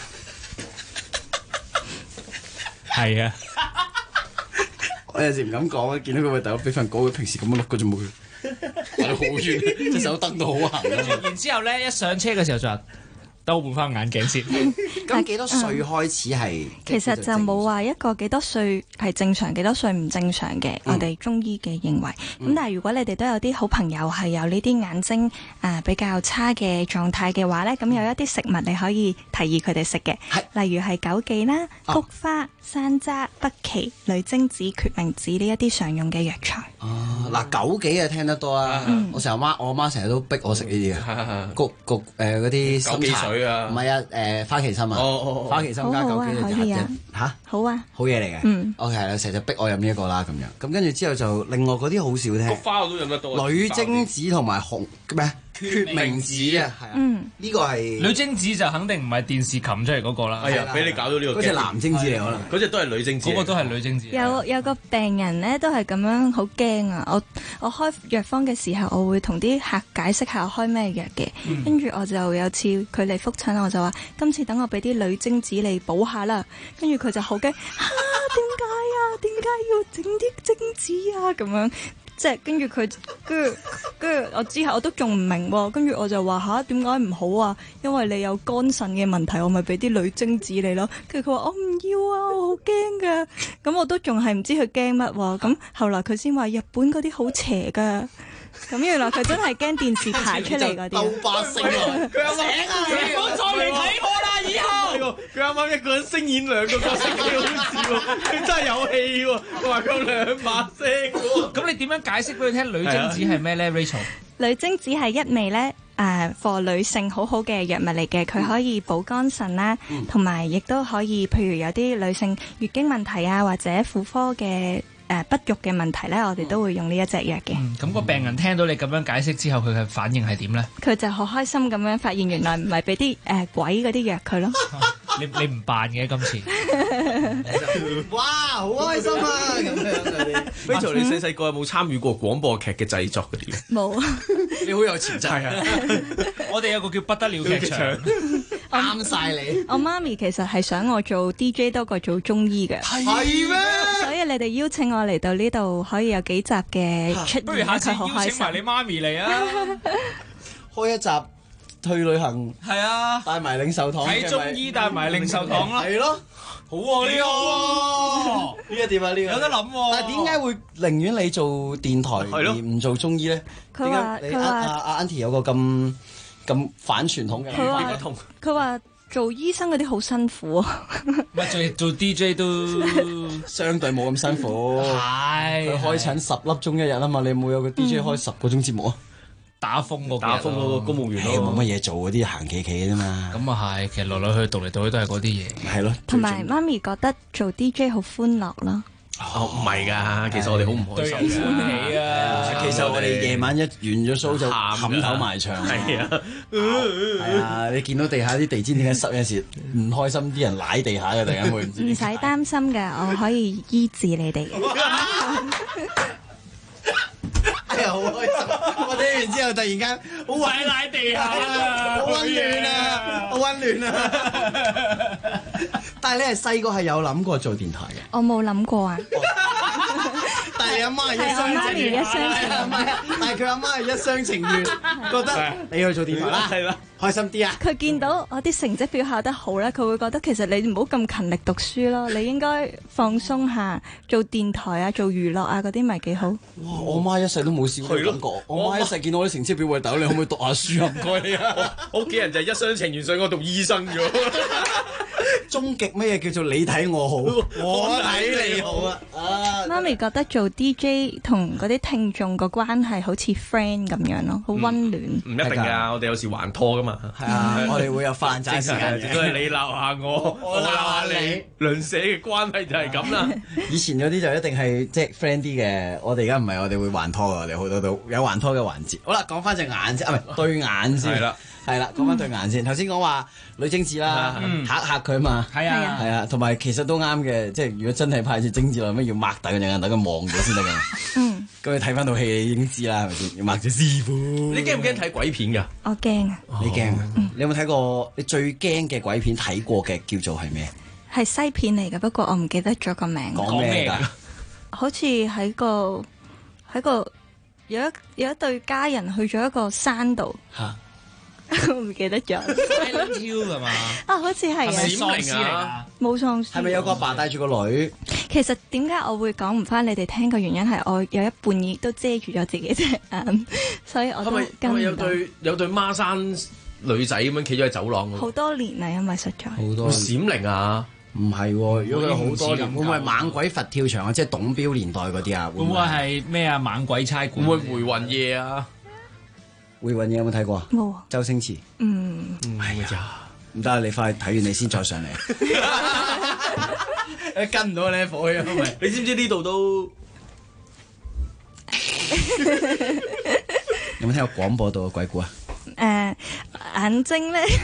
係啊。 我有時唔敢講啊，見到佢大佬俾份稿，佢平時咁樣錄嘅啫冇，擺到好遠，隻手蹬到好行。 然之後咧，一上車嘅時候就話，等我換翻眼鏡先。 咁幾多歲開始係？ 其實就冇話一個幾多歲係正常，幾多歲唔正常嘅。我哋中醫嘅認為。咁但係如果你哋都有啲好朋友係有呢啲眼睛比較差嘅狀態嘅話咧，咁有一啲食物你可以提議佢哋食嘅，例如係枸杞啦、菊花、山楂、北芪、女貞子、決明子呢一啲常用嘅藥材。 嗱，枸杞啊聽得多啊，我阿媽成日都逼我食呢啲嘅，焗嗰啲枸杞水啊， 唔係啊，花旗參啊，花旗參加枸杞可以啊，好啊， 好嘢嚟嘅，OK 係啦，成日逼我飲呢一個啦咁樣，咁跟住之後就另外嗰啲好少聽， 菊花我都飲得多， 女貞子同埋咩？決明子啊，係啊，呢個係女貞子就肯定唔係電視擒出嚟嗰個啦。 係啊，俾你搞到呢個。 嗰隻男貞子嚟可能， 嗰隻都係女貞子。 嗰個都係女貞子。 有個病人咧都係咁樣好驚啊！我開藥方嘅時候，我會同啲客解釋下我開咩藥嘅，跟住我就有次佢嚟覆診，我就話今次等我俾啲女貞子嚟補下啦，跟住佢就好驚點解啊？點解要整啲貞子啊？咁樣。即係跟住佢，跟住我之後我都仲唔明喎，跟住我就話點解唔好啊？因為你有肝腎嘅問題，我咪俾啲女貞子你咯。跟住佢話我唔要啊，我好驚噶。咁我都仲係唔知佢驚乜喎。咁後來佢先話日本嗰啲好邪噶。咁原來佢真係驚電視排出嚟嗰啲。 鬥把聲啊！ 佢啱啱唔好再嚟睇我啦，以後。佢啱啱一個人聲演2個角色，幾好笑喎！佢真係有戲喎，佢話佢2把聲喎。 咁你點樣解釋俾佢聽女貞子係咩咧 ，Rachel？ 女貞子係一味咧，for 女性好好嘅藥物嚟嘅，佢可以補肝腎啦，同埋亦都可以，譬如有啲女性月經問題啊，或者婦科嘅不育嘅問題咧，我哋都會用呢一隻藥嘅。 咁個病人聽到你咁樣解釋之後，佢嘅反應係點咧？ 佢就好開心咁樣發現，原來唔係俾啲鬼嗰啲藥佢咯。 你唔扮嘅今次， 哇，好開心啊！咁樣嗰啲。 Rachel，你細個有冇參與過廣播劇嘅製作嗰啲？ 冇啊！ 你好有潛質啊！ 我哋有個叫不得了劇場， 啱晒你。 我媽咪其實係想我做 DJ 多過做中醫嘅。 係咩？ 所以你哋邀請我嚟到呢度，可以有幾集嘅出現， 不如下次邀請埋你媽咪嚟啊！ 開一集。去旅行係啊， 帶埋領袖堂睇中醫，帶埋領袖堂啦， 係咯，好喎呢個，呢個點啊呢個有得諗喎。 但係點解會寧願你做電台而唔做中醫咧？ 佢話阿 Auntie 有個咁反傳統嘅諗法。 佢話做醫生嗰啲好辛苦啊。 唔係做 DJ 都相對冇咁辛苦。係佢開診10粒鐘一日啊嘛，你冇有個 DJ 開10個鐘節目啊？ 打風嗰個公務員咯，冇乜嘢做嗰啲行企企嘅啫嘛。 咁啊係，其實來來去讀嚟讀去都係嗰啲嘢。 係咯。 同埋媽咪覺得做 DJ 好歡樂咯。 唔係㗎，其實我哋好唔開心嘅。 喜啊！其實我哋夜晚一完咗 show 就冚頭埋牆。係啊，係啊！你見到地下啲地氈點解濕，有時唔開心，啲人舐地下嘅，突然間會唔知。 唔使擔心㗎，我可以醫治你哋。 哎呀，好開心！我聽完之後，突然間好舐地下啊， 好溫暖啊，好溫暖啊！但係你係細個係有諗過做電台嘅？ 我冇諗過啊！ 但係阿媽係一廂情願，但係佢阿媽係一廂情願，覺得你去做電台啦，係啦，開心啲啊！ 佢見到我啲成績表考得好咧，佢會覺得其實你唔好咁勤力讀書咯，你應該放鬆下，做電台啊，做娛樂啊嗰啲咪幾好。 哇！我媽一世都冇試過感覺，我媽一世見到我啲成績表，喂，大佬你可唔可以讀下書啊？唔該你啊！ 我屋企人就係一廂情願想我讀醫生咗。 終極乜嘢叫做你睇我好，我睇你好啊！ 媽咪覺得做 DJ 同嗰啲聽眾個關係好似 friend 咁樣咯，好溫暖。 唔一定㗎，我哋有時還拖㗎嘛。 係啊，我哋會有飯仔時間， 都係你鬧下我，我鬧下你，鄰舍嘅關係就係咁啦。 以前嗰啲就一定係即係 friend 啲嘅，我哋而家唔係，我哋會還拖㗎，我哋好多都有還拖嘅環節。好啦，講翻隻眼先，啊唔係對眼先。係啦，講翻對眼先。頭先講話女精子啦，嚇佢嘛。係啊，係啊，同埋其實都啱嘅。即係如果真係派隻精子落，咩要擘大個隻眼，等佢望咗先得㗎。嗯。咁你睇翻套戲，你已經知啦，係咪先？要擘隻師傅。 你驚唔驚睇鬼片㗎？ 我驚啊。 你驚啊？你有冇睇過？你最驚嘅鬼片睇過嘅叫做係咩？ 係西片嚟㗎，不過我唔記得咗個名。 講咩㗎？好似喺個有一對家人去咗一個山度。嚇！我唔記得咗。 Silent Hill 係嘛？ 啊，好似係啊。 係咪喪屍嚟㗎？ 冇喪屍。 係咪有個阿爸帶住個女？ 其實點解我會講唔翻你哋聽嘅原因係我有一半亦都遮住咗自己隻眼，所以我都跟唔到。 係咪有對孖生女仔咁樣企咗喺走廊嗰度？ 好多年啦，因為實在。 好多閃靈啊！ 唔係喎，如果佢好多年，會唔會猛鬼佛跳牆啊？即係董驃年代嗰啲啊？ 會唔會係咩啊？猛鬼差館？ 會唔會回魂夜啊？ 回魂夜有冇睇過啊？ 冇啊。 周星馳。係啊，唔得，你快睇完你先再上嚟。跟唔到你火啊！ 你知唔知呢度都有冇聽過廣播道嘅鬼故啊？ 眼睛咧。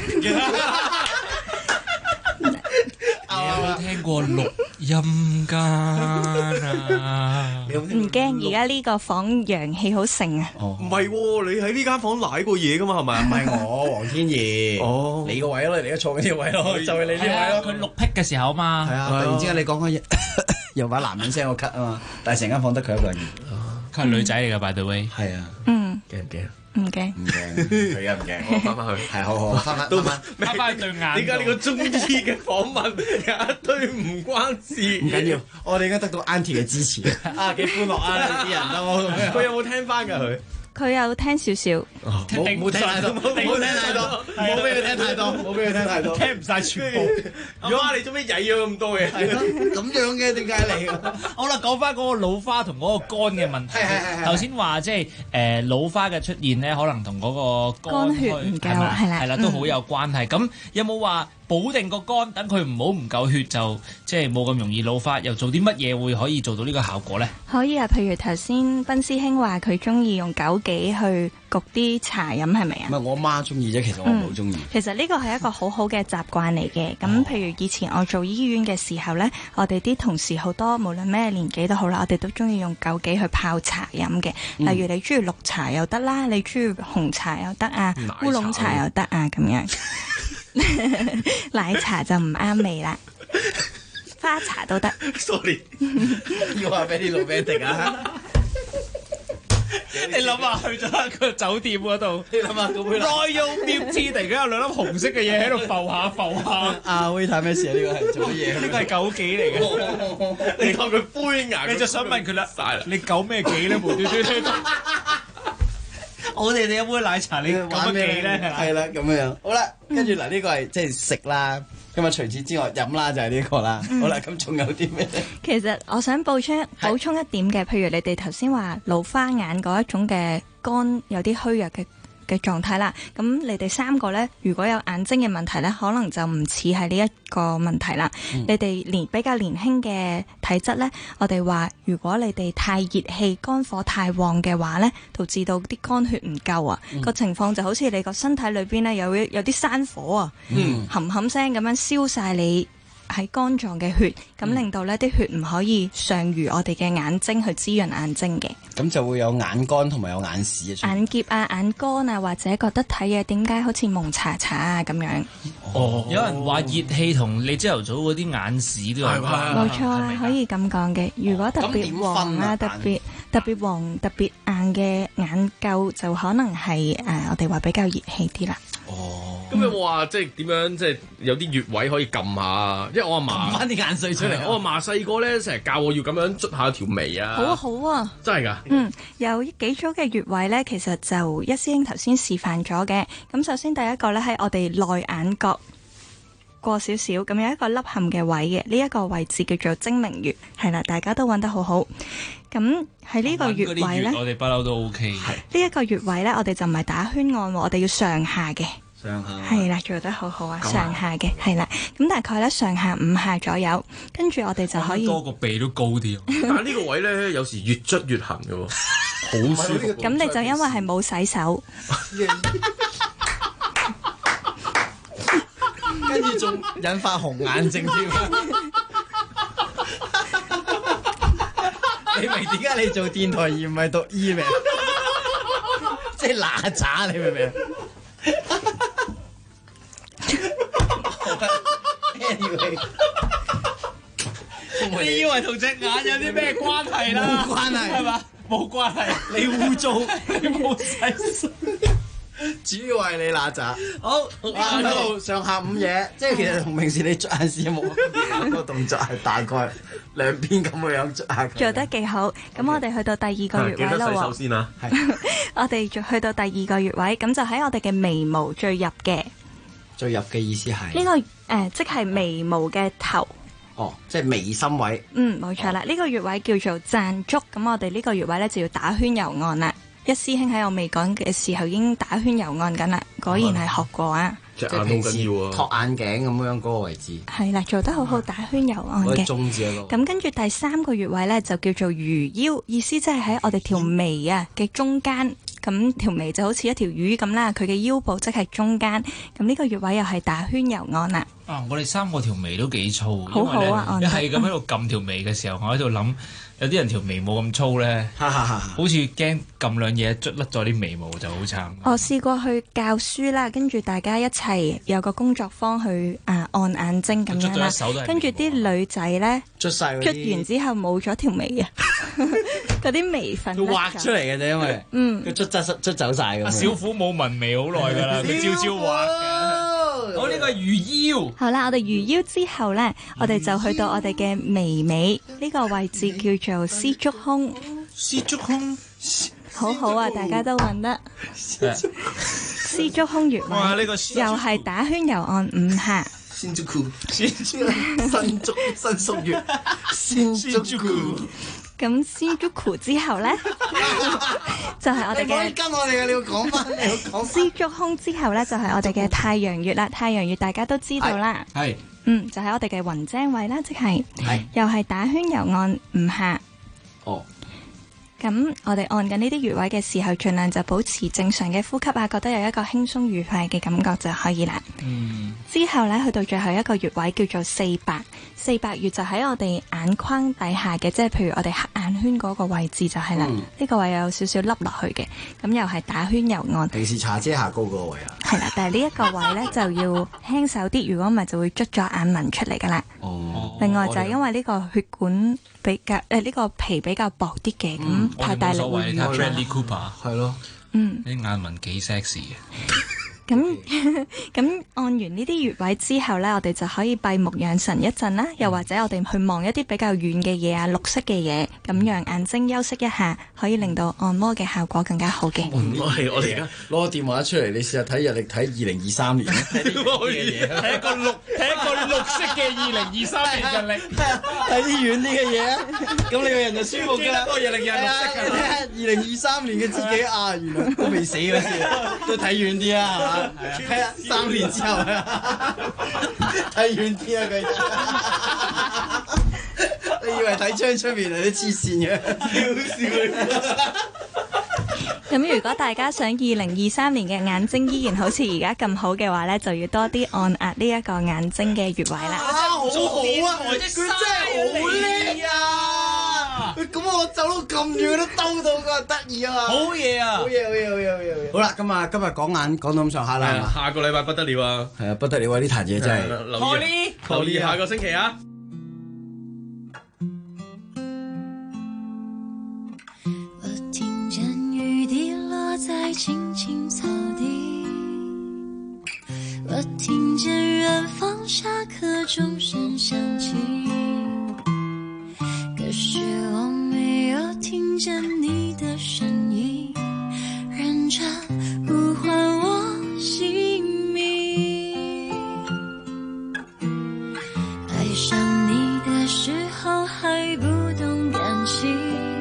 有冇聽過錄音間啊？ 唔驚，而家呢個房陽氣好盛啊！ 唔係喎，你喺呢間房瀨過嘢噶嘛？係咪？ 唔係我黃天怡。哦，你個位咯，你而家坐緊呢個位咯，就係你呢個位咯。 佢錄癖嘅時候嘛。 係啊，突然之間你講開又把男人聲我咳啊嘛，但係成間房得佢一個人。 佢係女仔嚟㗎，by the way。 係啊。 嗯。 驚唔驚？ 唔驚， 唔驚，佢而家唔驚。我翻去，係好，翻翻對眼。 點解呢個中醫嘅訪問有一堆唔關事？ 唔緊要，我哋而家得到 Auntie 嘅支持啊，幾歡樂啊！啲人都， 佢有冇聽翻㗎佢？ 佢有聽少少， 冇聽太多，冇聽太多，冇俾佢聽太多，冇俾佢聽太多， 聽唔晒全部。 阿媽你做咩曳咗咁多嘢？ 係咯，咁樣嘅點解嚟？ 好啦，講翻嗰個老花同嗰個肝嘅問題。係。頭先話即係老花嘅出現咧，可能同嗰個肝血唔夠係啦，都好有關係。咁有冇話保定個肝，等佢唔夠血就即係冇咁容易老花？又做啲乜嘢會可以做到呢個效果咧？ 可以啊，譬如頭先賓師兄話佢中意用枸杞去焗啲茶飲，係咪啊？ 唔係我媽中意啫，其實我唔好中意。 其實呢個係一個好好嘅習慣嚟嘅。咁譬如以前我做醫院嘅時候呢，我哋啲同事好多，無論咩年紀都好啦，我哋都中意用枸杞去泡茶飲嘅。例如你中意綠茶又得啦，你中意紅茶又得啊，烏龍茶又得啊，咁樣。奶茶就唔啱味啦，花茶都得。 Sorry， 要話俾啲老餅食啊！ 你諗下去咗一個酒店嗰度， 你諗下個杯 Royal Milk Tea 突然間有兩粒紅色嘅嘢喺度浮下浮下。 啊，Waiter咩事啊？呢個係做乜嘢？ 呢個係枸杞嚟嘅。 你當佢杯牙， 你就想問佢啦，你枸咩杞咧？無端端。 我哋有杯奶茶，你玩咩咧？ 係啦，咁樣好啦，跟住嗱呢個係即係食啦。咁啊，除此之外飲啦就係呢個啦。好啦，咁仲有啲咩咧？ 其實我想補充一點嘅，譬如你哋頭先話老花眼嗰一種嘅肝有啲虛弱嘅狀態啦，咁你哋三個呢，如果有眼睛嘅問題呢，可能就唔似係呢一個問題啦。你哋比較年輕嘅體質呢，我哋話如果你哋太熱氣、肝火太旺嘅話呢，導致到啲肝血唔夠啊，個情況就好似你個身體裏邊呢，有啲山火啊，冚冚聲咁樣燒晒你喺肝臟嘅血，咁令到呢啲血唔可以上濡我哋嘅眼睛去滋潤眼睛嘅， 咁就會有眼乾同埋有眼屎啊， 眼澀啊、眼乾啊，或者覺得睇嘢點解好似蒙查查啊咁樣。 有人話熱氣同你朝頭早嗰啲眼屎都有關， 冇錯啊，可以咁講嘅。如果特別黃啊、特別黃、特別硬嘅眼垢，就可能係我哋話比較熱氣啲啦。 咁有冇話即係點樣即係有啲穴位可以撳下啊？因為我阿嫲撳翻啲眼水出嚟。 我阿嫲細個咧成日教我要咁樣捽下條眉啊。 好啊好啊， 真係㗎。 有幾組嘅穴位咧，其實就一師兄頭先示範咗嘅。咁首先第一個咧喺我哋內眼角過少少，咁有一個凹陷嘅位嘅，呢一個位置叫做睛明穴，係啦，大家都揾得好好。咁喺呢個穴位咧， 我哋不嬲都 OK。 呢一個穴位咧，我哋就唔係打圈按，我哋要上下嘅。 上下係啦，做得好好啊！上下嘅係啦，咁大概咧上下5下左右，跟住我哋就可以多個鼻都高啲。 但係呢個位咧，有時越捽越痕嘅喎，好舒服。 咁你就因為係冇洗手， 跟住仲引發紅眼症添。你明點解你做電台而唔係讀醫咩？即係嗱喳，你明唔明？Anyway， 你以為同隻眼有啲咩關係啦？ 冇關係係嘛？ 冇關係。 你污糟， 你冇洗手， 主要係你嗱喳。 好， 喺度上下5嘢，即係其實同平時你捽眼屎冇乜個動作係大概兩邊咁嘅樣捽下。 做得幾好。咁我哋去到第2個穴位啦喎。記得洗手先啊。 係。我哋去到第2個穴位，咁就喺我哋嘅眉毛最入嘅。 最入嘅意思係呢個即係眉毛嘅頭。 哦，即係眉心位。 冇錯啦。呢個穴位叫做讚足。咁我哋呢個穴位咧就要打圈揉按啦。一師兄喺我未講嘅時候已經打圈揉按緊啦，果然係學過啊！ 隻眼好緊要啊！ 托眼鏡咁樣嗰個位置。係啦，做得好好，打圈揉按嘅。 中字嗰個。 咁跟住第3個穴位咧就叫做魚腰，意思即係喺我哋條眉啊嘅中間。咁條眉就好似一條魚咁啦，佢嘅腰部即係中間。咁呢個穴位又係打圈揉按啦。 我哋3個條眉都幾粗， 好好啊！ 你係咁喺度撳條眉嘅時候，我喺度諗。有啲人條眉冇咁粗咧，好似驚撳兩嘢捽甩咗啲眉毛就好慘。 我試過去教書啦，跟住大家一齊有個工作坊去按眼睛咁樣啦，跟住啲女仔咧捽完之後冇咗條眉啊，嗰啲眉粉都畫出嚟嘅啫，因為佢捽走晒㗎。 小虎冇紋眉好耐㗎啦，佢朝朝畫嘅。好，呢個係魚腰。 好啦，我哋魚腰之後咧，我哋就去到我哋嘅眉尾呢個位置叫做絲竹空。 絲竹空， 好好啊，大家都揾得。絲竹空穴位，又係打圈揉按5下。 先竹褲，新宿穴，先竹褲。 咁先竹褲之後咧，就係我哋嘅。 跟我哋嘅，你要講翻，你要講。 絲竹空之後咧，就係我哋嘅太陽穴啦。太陽穴大家都知道啦。 係。 就喺我哋嘅雲睛位啦，即係。又係打圈揉按5下。 哦。 咁我哋按緊呢啲穴位嘅時候，盡量就保持正常嘅呼吸啊，覺得有一個輕鬆愉快嘅感覺就可以啦。之後咧，去到最後一個穴位叫做4白。4白穴就喺我哋眼眶底下嘅，即係譬如我哋黑眼圈嗰個位置就係啦。呢個位有少少凹落去嘅，咁又係打圈揉按。 平時搽遮瑕膏嗰個位啊。 係啦，但係呢一個位咧就要輕手啲，如果唔係就會捽咗眼紋出嚟噶啦。另外就係因為呢個血管比較呢個皮比較薄啲嘅，咁太大力會淤。 Bradley Cooper 係咯， 啲眼紋幾 sexy 嘅。 咁按完呢啲穴位之後呢，我哋就可以閉目養神一陣啦，又或者我哋去望一啲比較遠嘅嘢啊、綠色嘅嘢，咁讓眼睛休息一下，可以令到按摩嘅效果更加好嘅。 係，我哋而家攞個電話出嚟，你試下睇日曆睇2023年睇啲嘢， 睇一個綠色嘅2023年日曆， 睇啲遠啲嘅嘢，咁你個人就舒服㗎啦。 個日曆又係綠色㗎。 睇下2023年嘅自己啊，原來都未死嗰時，都睇遠啲啊，係嘛？係啊，3年之後啊，睇遠啲啊佢。你以為睇窗出面係啲黐線嘅？ 咁如果大家想2023年嘅眼睛依然好似而家咁好嘅話呢，就要多啲按壓呢一個眼睛嘅穴位啦。 好好啊！佢真係好叻啊！咁我走到咁遠都兜到㗎，得意啊！ 好嘢啊！ 好嘢！好啦，咁啊，今日講眼講到咁上下啦， 下個禮拜不得了啊！ 係啊，不得了啊！呢壇嘢真係留意下個星期啊！ 在青青草地，我聽見遠方下課鐘聲響起，可是我沒有聽見你的聲音，認真呼喚我姓名。愛上你的時候還不懂感情，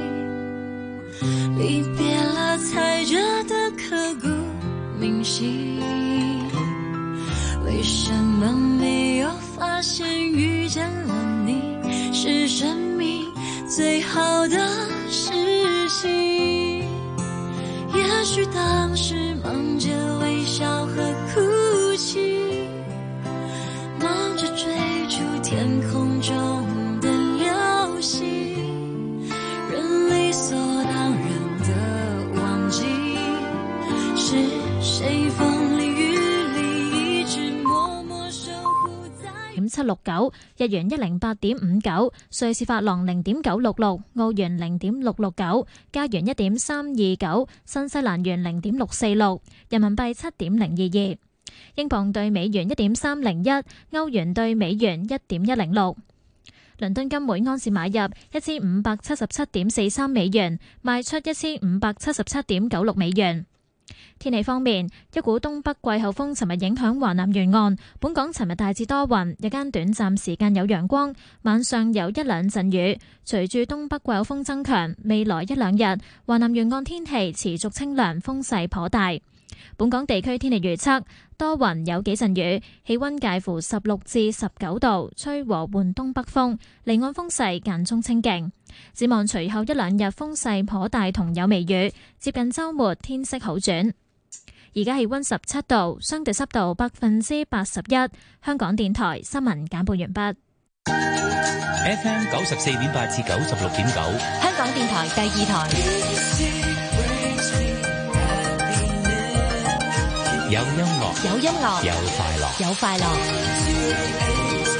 離別了才覺得刻骨銘心，為什麼沒有發現遇見了你是生命最好的事情？也許當時忙着微笑和哭泣，忙着追逐天空中的流星，人理所當然的忘記是誰風裏雨裏一直默默守護在。 769日元108.59，瑞士法郎0.966，澳元0.669，加元1.329，新西蘭元0.646，人民幣7.022，英鎊對美元1.301，歐元對美元1.106。倫敦金每安士買入1577.43美元，賣出1577.96美元。天氣方面，一股東北季候風尋日影響華南沿岸，本港尋日大致多雲，日間短暫時間有陽光，晚上有一兩陣雨。隨住東北季候風增強，未來一兩日華南沿岸天氣持續清涼，風勢頗大。本港地區天氣預測，多雲有幾陣雨，氣溫介乎16至19度，吹和緩東北風，離岸風勢間中清勁。展望隨後一兩日風勢頗大同有微雨，接近週末天色好轉。而家氣溫17度，相對濕度81%。香港電台新聞簡報完畢。 FM 94.8至96.9， 香港電台第2台。 有音樂， 有音樂， 有快樂， 有快樂。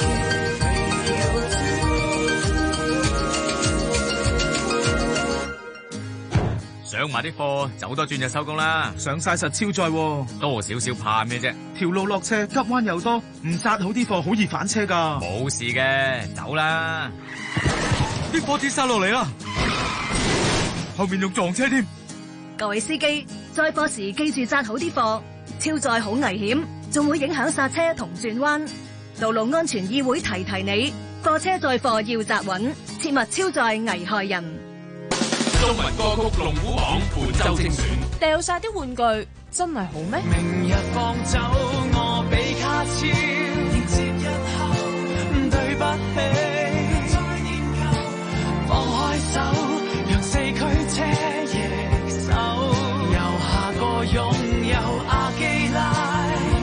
上埋啲貨，走多轉就收工啦。 上晒實超載喎， 多少少怕咩啫？ 條路落斜，急彎又多，唔紮好啲貨好易反車㗎。 冇事嘅，走啦。 啲貨跌晒落嚟啦，後面仲撞車添。 各位司機，載貨時記住紮好啲貨，超載好危險，仲會影響剎車同轉彎。道路安全議會提提你，貨車載貨要紮穩，切勿超載危害人。 中文歌曲龍虎榜本周精選， 掉晒啲玩具真係好咩？ 明日放走我比卡超，迎接日後對不起，再研究放開手，讓四驅車易手，由下個擁有阿基拉，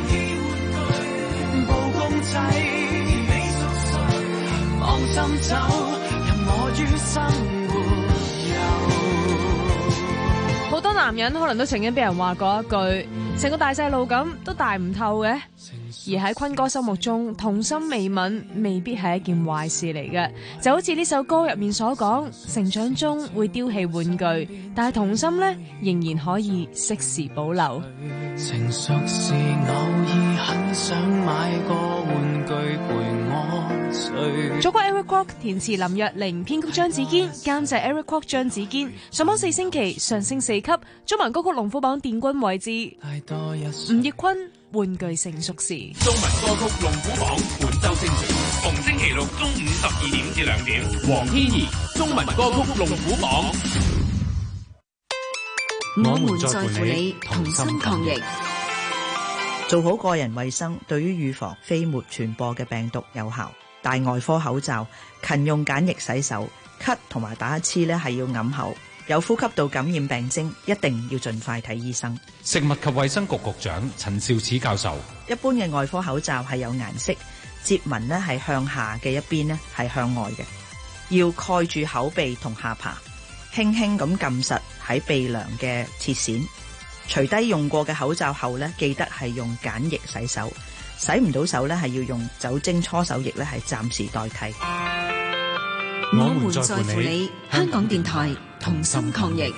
玩具布公仔，美熟睡，放心走，任我於生活。 好多男人可能都曾經俾人話過一句，成個大細路咁都大唔透嘅。 而喺坤哥心目中，童心未泯未必係一件壞事嚟嘅。就好似呢首歌入面所講，成長中會丟棄玩具，但係童心呢，仍然可以適時保留。 成熟時偶爾很想買個玩具陪我睡。 作曲 Eric Kwok， 填詞林若寧，編曲張子堅，監製 Eric Kwok 張子堅。上榜4星期，上升4級，中文歌曲龍虎榜殿軍位置。吳業坤，玩具成熟時。 中文歌曲龍虎榜本周精選，逢星期六中午12點至2點。黃天怡，中文歌曲龍虎榜。 我們在乎你，同心抗疫。 做好個人衛生，對於預防飛沫傳播嘅病毒有效。戴外科口罩，勤用梘液洗手。咳同埋打乞嗤呢係要揞口。有呼吸道感染病徵，一定要盡快睇醫生。 食物及衛生局局長陳肇始教授， 一般嘅外科口罩係有顏色，接紋呢係向下嘅一邊呢係向外嘅，要蓋住口鼻同下巴，輕輕咁撳實喺鼻梁嘅切線。除低用過嘅口罩後呢，記得係用梘液洗手。洗唔到手呢，係要用酒精搓手液呢係暫時代替。 我們在乎你，香港電台同心抗疫。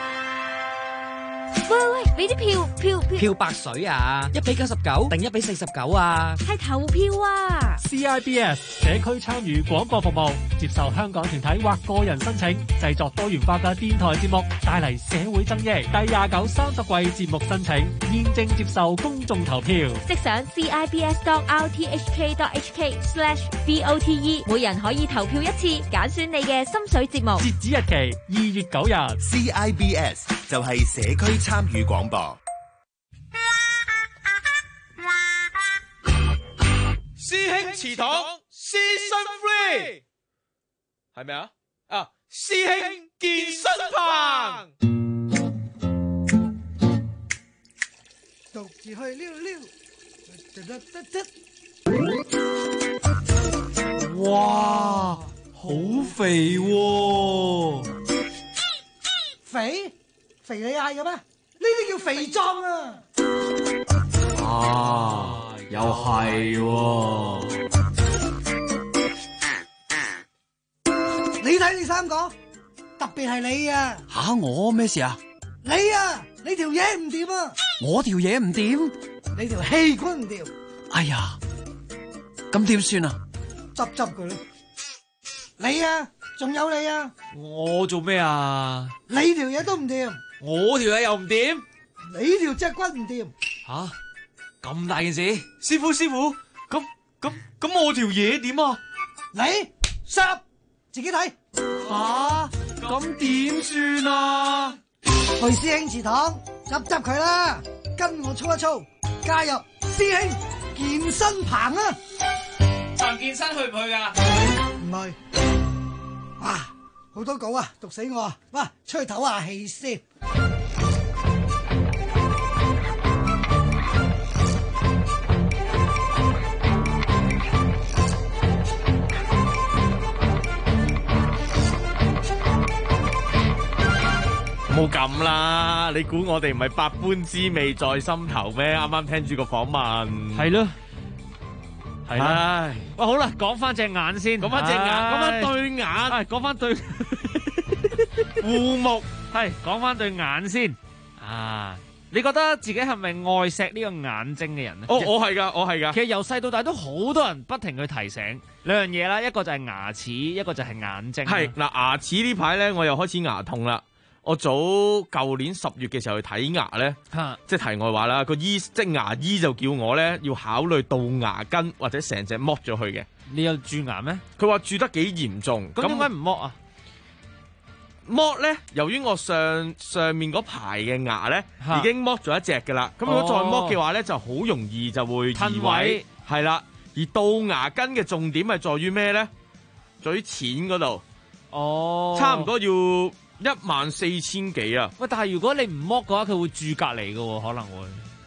你啲票白水啊，1:99定1:49啊？ 係投票啊 ！CIBS 社區參與廣播服務，接受香港團體或個人申請，製作多元化嘅電台節目，帶嚟社會增益。第29、30季節目申請現正接受公眾投票， 即上 cibs.rthk.hk/vote， 每人可以投票一次，揀選你嘅心水節目。 截止日期2月9日。 CIBS 就係社區參與廣播。 師兄祠堂 Season 3係咪啊？啊，師兄健身棚， 獨自去溜溜， 哇，好肥喎！ 肥你嗌嘅咩？呢啲叫肥壯啊！ 啊，又係喎！ 你睇你三個，特別係你啊！ 吓，我咩事啊？ 你條嘢唔掂啊！ 我條嘢唔掂？ 你條氣管唔掂？ 哎呀，咁點算啊？ 執佢啦！你啊，仲有你啊！ 我做咩啊？ 你條嘢都唔掂， 我條嘢又唔掂， 你條脊骨唔掂。 吓，咁大件事，師傅，咁我條嘢點啊？ 你濕，自己睇。 吓，咁點算啊？ 去師兄祠堂執佢啦，跟我操一操，加入師兄健身棚啊！ 陳健身去唔去噶？ 唔去。哇，好多稿啊，讀死我啊！哇，出去唞下氣先。 冇咁啦，你估我哋唔係百般滋味在心頭咩？啱啱聽住個訪問， 係咯。係啦，喂，好啦，講翻隻眼先， 講翻隻眼，講翻對眼， 講翻對護目， 係講翻對眼先。啊，你覺得自己係咪愛錫呢個眼睛嘅人咧？ 我係噶。 其實由細到大都好多人不停去提醒兩樣嘢啦，一個就係牙齒，一個就係眼睛。 係嗱，牙齒呢排咧，我又開始牙痛啦。我舊年10月嘅時候去睇牙咧，即係題外話啦。即牙醫就叫我咧要考慮倒牙根或者成隻剝咗佢嘅。 你有蛀牙咩？ 佢話蛀得幾嚴重。 咁點解唔剝啊？ 剝咧，由於我上面嗰排嘅牙咧已經剝咗一隻噶啦，咁如果再剝嘅話咧，就好容易就會移位。係啦，而倒牙根嘅重點係在於咩咧？在於錢嗰度。差唔多要14000幾啊！ 喂，但係如果你唔剝嘅話，佢會蛀隔離嘅喎，可能會。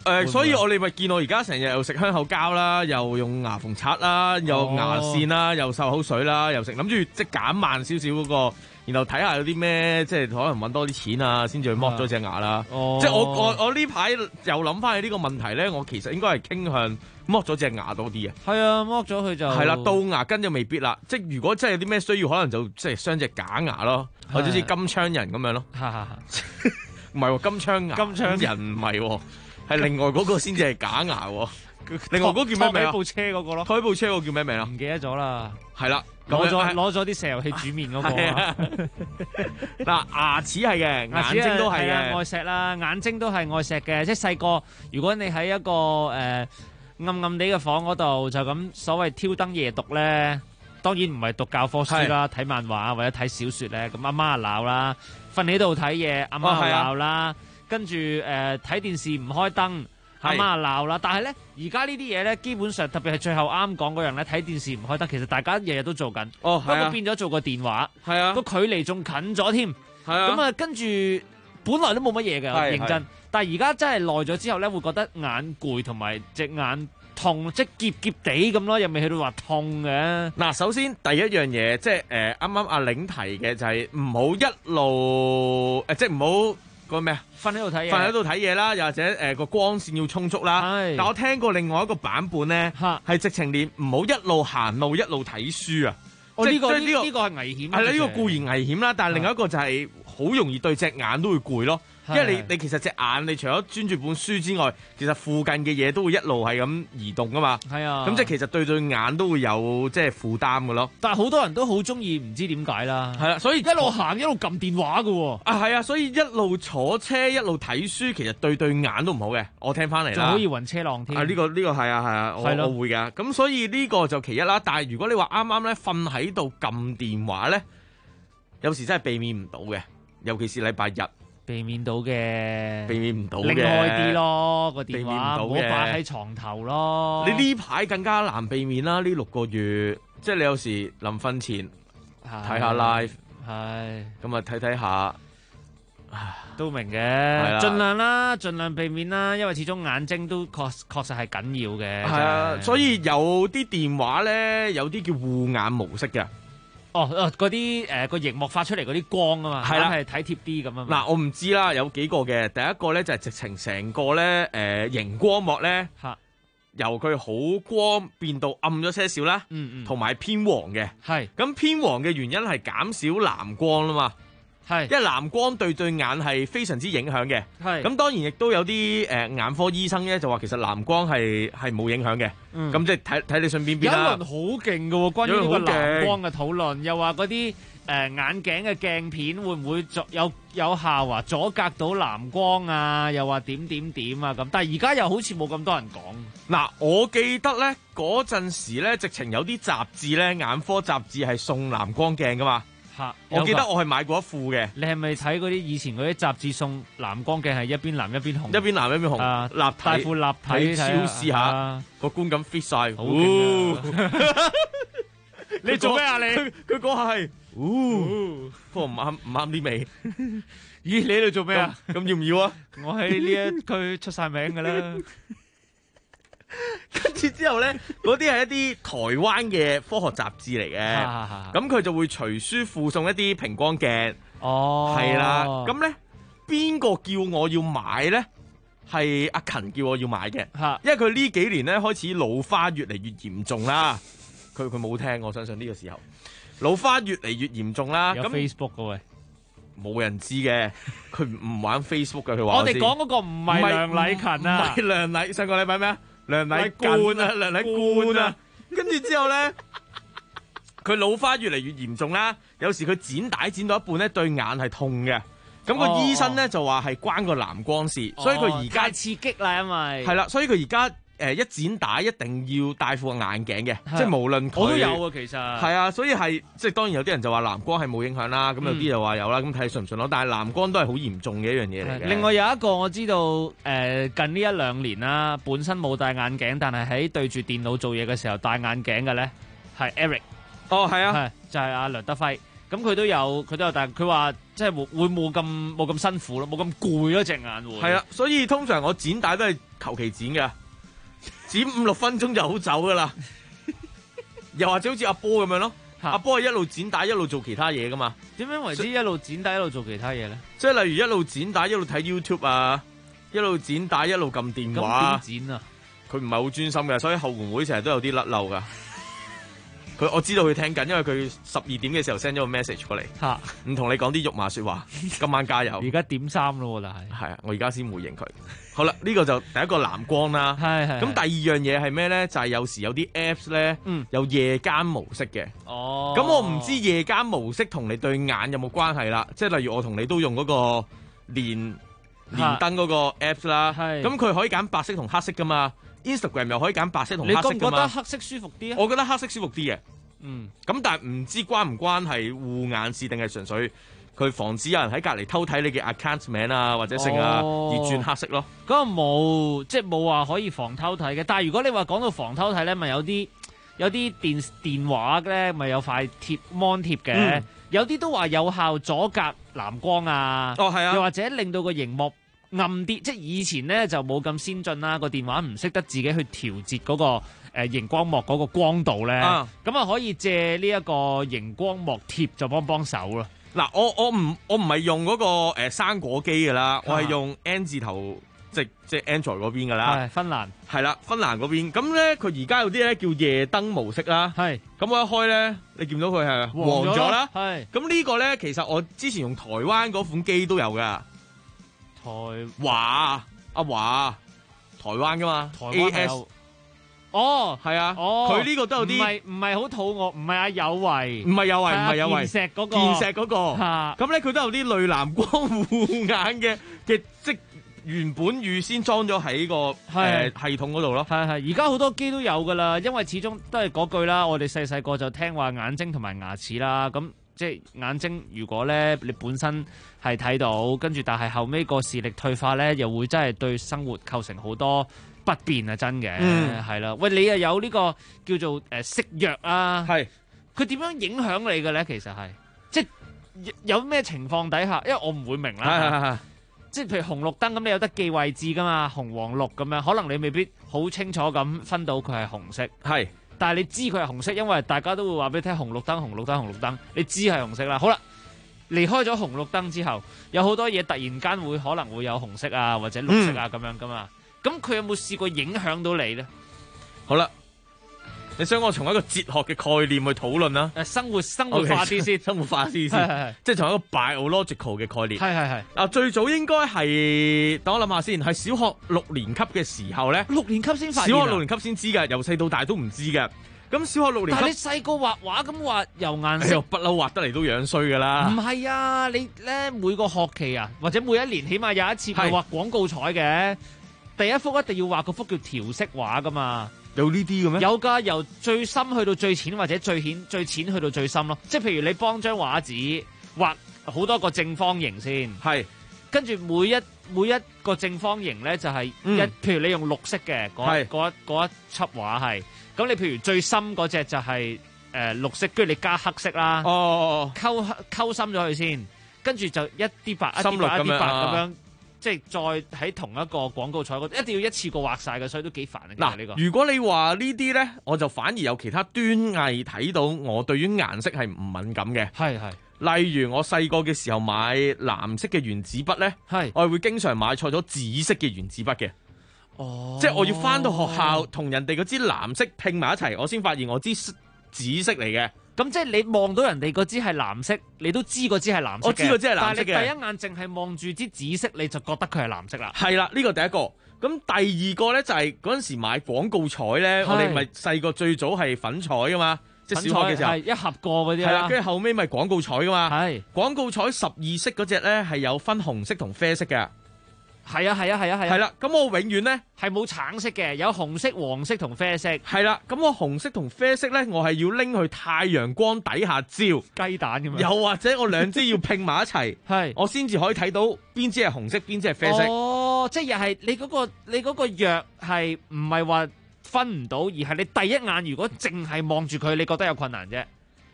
所以我哋咪見我而家成日又食香口膠啦，又用牙縫刷啦，又牙線啦，又漱口水啦，又食諗住即係減慢少少嗰個，然後睇下有啲咩即係可能揾多啲錢啊，先至去剝咗隻牙啦。即係我呢排又諗翻起呢個問題咧，我其實應該係傾向剝咗隻牙多啲嘅。 係啊，剝咗佢就係啦， 到牙根就未必啦。即係如果真係有啲咩需要，可能就即係鑲隻假牙咯，或者似金槍人咁樣咯。唔係喎，金槍牙，金槍人唔係喎。係另外嗰個先至係假牙喎，另外嗰個叫咩名啊？ 拖起部車嗰個咯， 拖起部車嗰個叫咩名啊？ 唔記得咗啦。 係啦， 攞咗啲石油氣煮麵嗰個。 嗱，牙齒係嘅，眼睛都係嘅， 愛錫啦，眼睛都係愛錫嘅。即係細個，如果你喺一個暗暗地嘅房嗰度，就咁所謂挑燈夜讀咧，當然唔係讀教科書啦，睇漫畫或者睇小説咧，咁阿媽鬧啦，瞓喺度睇嘢，阿媽鬧啦。跟住睇電視唔開燈，阿媽鬧啦。但係咧，而家呢啲嘢咧，基本上特別係最後啱講嗰樣咧，睇電視唔開燈，其實大家日日都做緊。不過變咗做個電話，個距離仲近咗添。咁啊，跟住本來都冇乜嘢嘅，認真。但係而家真係耐咗之後咧，會覺得眼攰同埋隻眼痛，即係澀澀地咁咯，又未去到話痛嘅。 嗱，首先第一樣嘢，即係啱啱阿玲提嘅就係唔好一路即係唔好。個咩啊？ 瞓喺度睇嘢， 瞓喺度睇嘢啦，又或者個光線要充足啦。但我聽過另外一個版本咧，係直情連唔好一路行路一路睇書啊！ 呢個係危險。 係啦，呢個固然危險啦，但係另外一個就係好容易對隻眼都會攰咯。因為你其實隻眼，你除咗專注本書之外，其實附近嘅嘢都會一路係咁移動噶嘛。 係啊， 咁即係其實對眼都會有即係負擔嘅咯。 但係好多人都好中意，唔知點解啦。 係啦，所以一路行一路撳電話嘅喎。 係啊，所以一路坐車一路睇書，其實對眼都唔好嘅。我聽翻嚟啦， 仲可以暈車浪添。 呢個係啊，我會㗎。咁所以呢個就其一啦。但係如果你話啱啱咧瞓喺度撳電話咧，有時真係避免唔到嘅，尤其是禮拜日。 避免到嘅， 避免唔到嘅， 拎開啲咯個電話，唔好擺喺床頭咯。 你呢排更加難避免啦，呢6個月，即係你有時臨瞓前睇下 live， 係咁啊睇睇下， 都明嘅，盡量啦，盡量避免啦，因為始終眼睛都確實係緊要嘅。 係啊，所以有啲電話咧，有啲叫護眼模式嘅。 嗰啲個熒幕發出嚟嗰啲光啊嘛，係啦，係體貼啲咁啊。 嗱，我唔知啦，有幾個嘅。第一個咧就係直情成個咧熒光幕咧，由佢好光變到暗咗些少啦，同埋偏黃嘅。係咁偏黃嘅原因係減少藍光啦嘛。係，因為藍光對眼係非常之影響嘅。係，咁當然亦都有啲眼科醫生咧就話其實藍光係冇影響嘅。咁即係睇你信邊邊啦。 有一輪好勁嘅喎，關於呢個藍光嘅討論，又話嗰啲眼鏡嘅鏡片會唔會有效啊？阻隔到藍光啊？又話點啊咁。但係而家又好似冇咁多人講。 嗱，我記得咧嗰陣時咧，直情有啲雜誌咧，眼科雜誌係送藍光鏡噶嘛。我記得我係買過一副嘅。 你係咪睇嗰啲以前嗰啲雜誌送藍光鏡係一邊藍一邊紅？ 一邊藍一邊紅，立體， 戴副立體， 超試下個觀感 fit 晒。 好勁啊！你做咩啊？你佢講下係，不過唔啱啲味。 咦？你喺度做咩啊？ 咁要唔要啊？ 我喺呢一區出晒名噶啦。 跟住之後咧，嗰啲係一啲台灣嘅科學雜誌嚟嘅，咁佢就會隨書附送一啲平光鏡。哦，係啦，咁咧邊個叫我要買咧？係阿勤叫我要買嘅，因為佢呢幾年咧開始老花越嚟越嚴重啦。佢冇聽，我相信呢個時候老花越嚟越嚴重啦。 有 Facebook 嘅喂， 冇人知嘅，佢唔玩 Facebook 嘅。佢話我哋講嗰個唔係梁禮勤啊， 唔係梁禮，上個禮拜咩啊？梁禮冠啊，梁禮冠啊，跟住之後咧，佢老花越嚟越嚴重啦。有時佢剪帶剪到一半咧，對眼係痛嘅。咁個醫生咧就話係關個藍光事，所以佢而家太刺激啦，因為係啦，所以佢而家一剪帶一定要戴副眼鏡嘅，即係無論佢我都有啊，其實係啊，所以係即係當然有啲人就話藍光係冇影響啦，咁有啲就話有啦，咁睇信唔信咯。但係藍光都係好嚴重嘅一樣嘢嚟嘅。 另外有一個我知道近呢1-2年啦，本身冇戴眼鏡，但係喺對住電腦做嘢嘅時候戴眼鏡嘅咧，係 Eric。 哦，係啊， 就係阿梁德輝。咁佢都有戴，佢話即係會冇咁辛苦咯，冇咁攰咯隻眼會。 係啦，所以通常我剪帶都係求其剪嘅，剪5-6分鐘就好走噶啦。又或者好似阿波咁樣咯，阿波係一路剪帶一路做其他嘢噶嘛。 點樣為之一路剪帶一路做其他嘢咧？ 即係例如一路剪帶一路睇 YouTube 啊，一路剪帶一路撳電話。 咁點剪啊？ 佢唔係好專心嘅，所以後援會成日都有啲甩漏噶。我知道佢聽緊，因為佢12點嘅時候 send 咗個 message 過嚟，唔同你講啲肉麻說話。今晚加油！ 而家點3咯，但係啊，我而家先回應佢。好啦，呢個就第一個藍光啦。 係。 咁第二樣嘢係咩咧？就係有時有啲 apps 咧，有夜間模式嘅。 哦。 咁我唔知夜間模式同你對眼有冇關係啦。即係例如我同你都用嗰個連燈嗰個 apps 啦。係。咁佢可以揀白色同黑色噶嘛。Instagram 又可以揀白色同黑色噶嘛？ 你覺唔覺得黑色舒服啲啊？ 我覺得黑色舒服啲嘅。 咁但係唔知關唔關係護眼事，定係純粹佢防止有人喺隔離偷睇你嘅 account 名啊，或者剩啊，而轉黑色咯。 嗰個冇，即係冇話可以防偷睇嘅。但係如果你話講到防偷睇咧，咪有啲電話咧，咪有塊貼 mon 貼嘅，有啲都話有效阻隔藍光啊。 哦，係啊。又或者令到個熒幕暗啲，即係以前咧就冇咁先進啦，個電話唔識得自己去調節嗰個熒光幕嗰個光度咧，咁啊可以借呢一個熒光幕貼就幫手咯。 嗱，我唔係用嗰個生果機噶啦，我係用 N 字頭即係 Android 嗰邊噶啦。 係芬蘭， 係啦，芬蘭嗰邊。咁咧佢而家有啲咧叫夜燈模式啦。係。咁我一開咧，你見到佢係黃咗啦。係。咁呢個咧，其實我之前用台灣嗰款機都有噶。華阿華，台灣噶嘛？台灣係有。 哦， 係啊，佢呢個都有啲唔係好肚餓，唔係阿有為， 唔係有為，唔係有為， 健碩嗰個， 健碩嗰個，咁咧佢都有啲類藍光護眼嘅，即原本預先裝咗喺個系統嗰度咯。 係，而家好多機都有噶啦，因為始終都係嗰句啦，我哋細個就聽話眼睛同埋牙齒啦，咁即係眼睛如果咧你本身係睇到，跟住但係後尾個視力退化咧，又會真係對生活構成好多不便啊，真嘅，係啦。喂，你又有呢個叫做食藥啊？係，佢點樣影響你嘅咧？其實係，即係有咩情況底下？因為我唔會明啦。即係譬如紅綠燈咁，你有得記位置噶嘛？紅黃綠咁樣，可能你未必好清楚咁分到佢係紅色。係，但係你知佢係紅色，因為大家都會話俾你聽紅綠燈、紅綠燈、紅綠燈，你知係紅色啦。好啦，離開咗紅綠燈之後，有好多嘢突然間會可能會有紅色啊，或者綠色啊咁樣噶嘛。咁佢有冇試過影響到你咧？ 好啦，你想我從一個哲學嘅概念去討論啦？ 生活化啲先， 生活化啲先，即係從一個 biological 嘅概念。 係。嗱， 最早應該係，等我諗下先，係小學6年級嘅時候咧。 6年級先發現。 小學6年級先知㗎，由細到大都唔知㗎。咁小學6年級， 但係你細個畫畫咁畫油顏色， 不嬲畫得嚟都樣衰㗎啦。 唔係啊，你咧每個學期啊，或者每一年起碼有一次係畫廣告彩嘅。第一幅一定要畫嗰幅叫調色畫噶嘛？ 有呢啲嘅咩？ 有㗎，由最深去到最淺，或者最淺去到最深咯。即係譬如你幫張畫紙畫好多個正方形先，係跟住每一個正方形咧就係譬如你用綠色嘅嗰一輯畫係，咁你譬如最深嗰隻就係綠色，跟住你加黑色啦，溝深咗佢先，跟住就一啲白一啲白一啲白咁樣。即係再喺同一個廣告彩嗰度，一定要一次過畫晒嘅，所以都幾煩嘅。 嗱，如果你話呢啲咧，我就反而有其他端倪睇到，我對於顏色係唔敏感嘅。係。例如我細個嘅時候買藍色嘅原子筆咧，我係會經常買錯咗紫色嘅原子筆嘅。哦，即係我要翻到學校同人哋嗰支藍色拼埋一齊，我先發現我支紫色嚟嘅。 咁即係你望到人哋嗰支係藍色，你都知嗰支係藍色嘅。 我知嗰支係藍色嘅。 但係你第一眼淨係望住支紫色，你就覺得佢係藍色啦。 係啦，呢個第一個。咁第二個咧就係嗰陣時買廣告彩咧，我哋咪細個最早係粉彩噶嘛，即係小學嘅時候。係一盒過嗰啲。 係啦，跟住後尾咪廣告彩噶嘛。係。廣告彩12色嗰隻咧係有分紅色同啡色嘅。 係啊。係啦，咁我永遠咧係冇橙色嘅，有紅色、黃色同啡色。 係啦，咁我紅色同啡色咧，我係要拎去太陽光底下照雞蛋咁樣。 又或者我兩支要拼埋一齊，係我先至可以睇到邊支係紅色，邊支係啡色。 哦，即係又係你嗰個藥係唔係話分唔到，而係你第一眼如果淨係望住佢，你覺得有困難啫。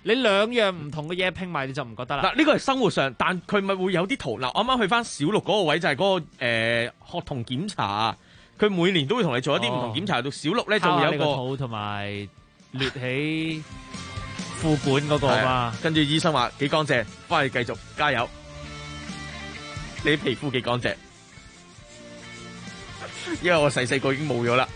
你兩樣唔同嘅嘢拼埋，你就唔覺得啦。 嗱，呢個係生活上，但佢咪會有啲圖。嗱，啱啱去翻小六嗰個位就係嗰個學童檢查，佢每年都會同你做一啲唔同檢查。到小六咧就會有一個肚同埋掠起褲管嗰個嘛。 跟住醫生話幾乾淨，翻去繼續加油。你皮膚幾乾淨？因為我細個已經冇咗啦。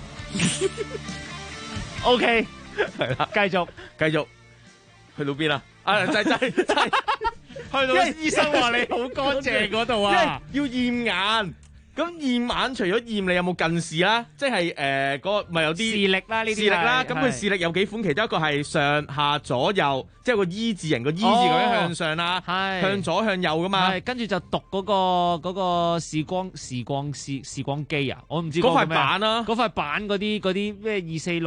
OK， 係啦， 繼續去到邊啊？啊，真係去到醫生話你好乾淨嗰度啊， 要驗眼。咁驗眼除咗驗你有冇近視啦，即係嗰個咪有啲視力啦，呢啲視力啦。咁佢視力有幾款，其中一個係上下左右，即係個 E 字形個 E 字咁樣向上啦，向左向右噶嘛。 跟住就讀嗰個視光機啊，我唔知嗰塊板啦， 嗰塊板嗰啲咩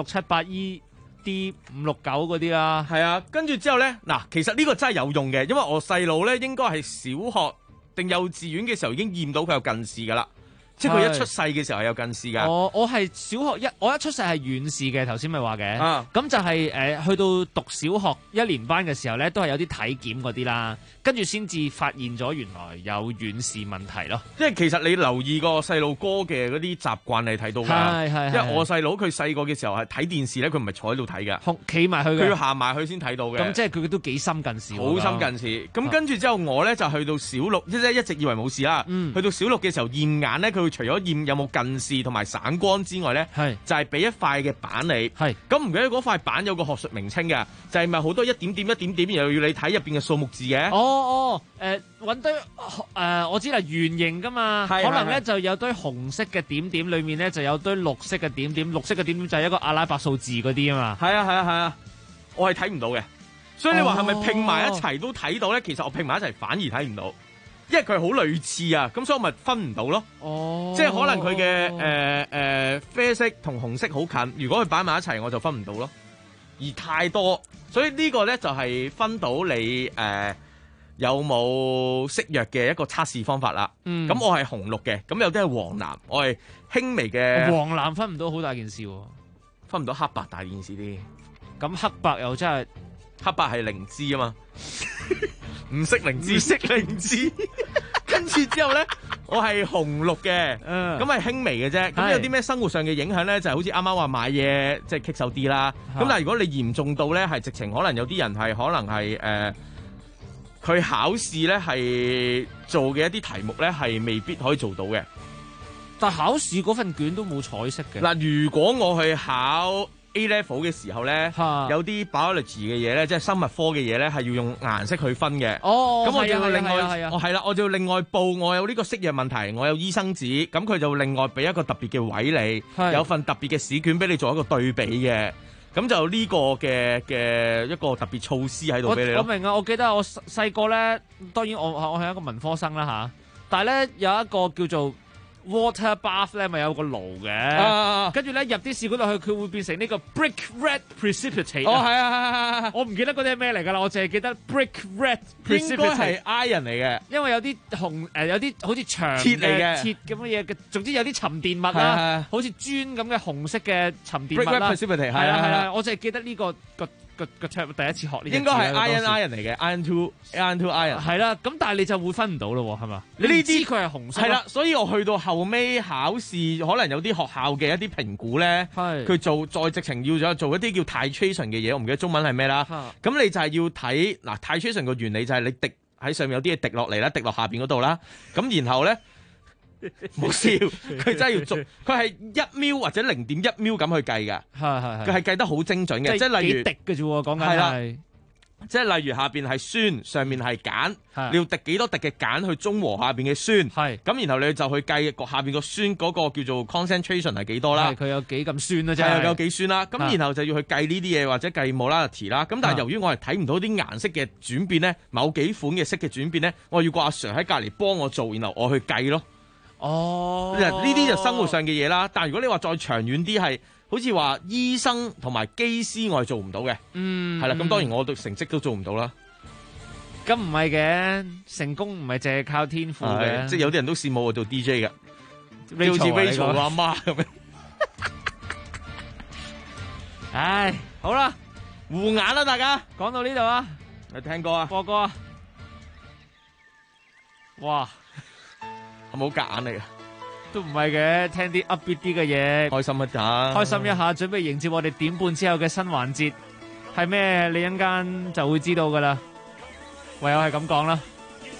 24678 ED569嗰啲啦。 係啊，跟住之後咧，嗱，其實呢個真係有用嘅，因為我細佬咧應該係小學定幼稚園嘅時候已經驗到佢有近視噶啦。即係佢一出世嘅時候係有近視㗎。 我係小學我一出世係遠視嘅，頭先咪話嘅。咁就係去到讀小學1年班嘅時候咧，都係有啲體檢嗰啲啦，跟住先至發現咗原來有遠視問題咯。 即係其實你留意個細路哥嘅嗰啲習慣，你睇到㗎。因為我細佬佢細個嘅時候係睇電視咧，佢唔係坐喺度睇㗎， 企埋去嘅， 佢要行埋去先睇到嘅。 咁即係佢都幾深近視。 好深近視。咁跟住之後我咧就去到小六，即係一直以為冇事啦。去到小六嘅時候驗眼咧，佢除咗驗有冇近視同埋散光之外咧，就係俾一塊嘅板你。咁唔記得嗰塊板有個學術名稱嘅，就係咪好多一點點，又要你睇入邊嘅數目字嘅？ 揾堆我知啦，圓形噶嘛，可能咧就有堆紅色嘅點點，裏面咧就有堆綠色嘅點點，綠色嘅點點就係一個阿拉伯數字嗰啲啊嘛。 係啊，我係睇唔到嘅，所以你話係咪拼埋一齊都睇到咧？其實我拼埋一齊反而睇唔到。因為佢係好類似啊，咁所以我咪分唔到咯。即係可能佢嘅啡色同紅色好近，如果佢擺埋一齊，我就分唔到咯。而太多，所以呢個咧就係分到你有冇色弱嘅一個測試方法啦。咁我係紅綠嘅，咁有啲係黃藍，我係輕微嘅。 黃藍分唔到好大件事喎， 分唔到黑白大件事啲。 咁黑白又真係黑白係靈芝啊嘛。唔識靈芝，跟住之後咧，我係紅綠嘅，咁係輕微嘅啫。咁有啲咩生活上嘅影響咧？就係好似啱啱話買嘢即係棘手啲啦。咁但係如果你嚴重到咧，係直情可能有啲人係可能係佢考試咧係做嘅一啲題目咧係未必可以做到嘅。 但係考試嗰份卷都冇彩色嘅。 嗱，如果我去考A level 嘅時候咧，有啲 biology 嘅嘢咧，即係生物科嘅嘢咧，係要用顏色去分嘅。咁我就要另外，我就要另外報我有呢個色弱問題，我有醫生紙，咁佢就另外俾一個特別嘅位你，有份特別嘅試卷俾你做一個對比嘅。咁就呢個嘅一個特別措施喺度俾你咯。 我明啊，我記得我細個咧，當然我係一個文科生啦吓，但係咧有一個叫做water bath 咧，咪有個爐嘅，跟住咧入啲試管落去，佢會變成呢個 brick red precipitate。 係， 我唔記得嗰啲係咩嚟噶啦，我淨係記得 brick red precipitate。應該係 iron 嚟嘅， 因為有啲有啲好似長鐵嚟嘅鐵咁嘅嘢嘅，總之有啲沉澱物啦，好似磚咁嘅紅色嘅沉澱物啦。 brick red precipitate 係啦，我淨係記得呢個第一次學呢。 應該係 iron 嚟嘅 iron two iron。 係啦，咁但係你就會分唔到咯，係嘛？你呢啲佢係紅色。 係啦，所以我去到後尾考試，可能有啲學校嘅一啲評估咧，佢再直情要做一啲叫 titration 嘅嘢，我唔記得中文係咩啦。咁你就係要睇嗱 titration 個原理就係你滴喺上面有啲嘢滴落嚟啦，滴落下邊嗰度啦。咁然後咧冇笑，佢真係要做，佢係1秒或者0.1秒咁去計㗎。佢係計得好精準嘅，即係例如幾滴嘅啫喎，講緊係。 即係例如下邊係酸，上面係鹼，你要滴幾多滴嘅鹼去中和下邊嘅酸，咁然後你就去計下邊個酸嗰個叫做 concentration 係幾多啦， 佢有幾咁酸啦，真係有幾酸啦，咁然後就要去計呢啲嘢或者計 molarity 啦，咁但係由於我係睇唔到啲顏色嘅轉變咧，某幾款嘅色嘅轉變咧，我要個阿 Sir 喺隔離幫我做，然後我去計咯。呢啲就生活上嘅嘢啦，但係如果你話再長遠啲係。好似話醫生同埋機師我係做唔到嘅，係啦，咁當然我對成績都做唔到啦。 咁唔係嘅，成功唔係淨係靠天賦嘅， 即係有啲人都羨慕我做 DJ 嘅，你好似 Rachel 阿媽咁樣。 唉，好啦， 護眼啦，大家講到呢度啊， 你聽歌啊， 播歌啊，哇， 係咪好夾硬嚟嘅？ 都唔係嘅，聽啲 upbeat 啲嘅嘢， 開心一下， 開心一下，準備迎接我哋點半之後嘅新環節，係咩？你一陣間就會知道噶啦，唯有係咁講啦。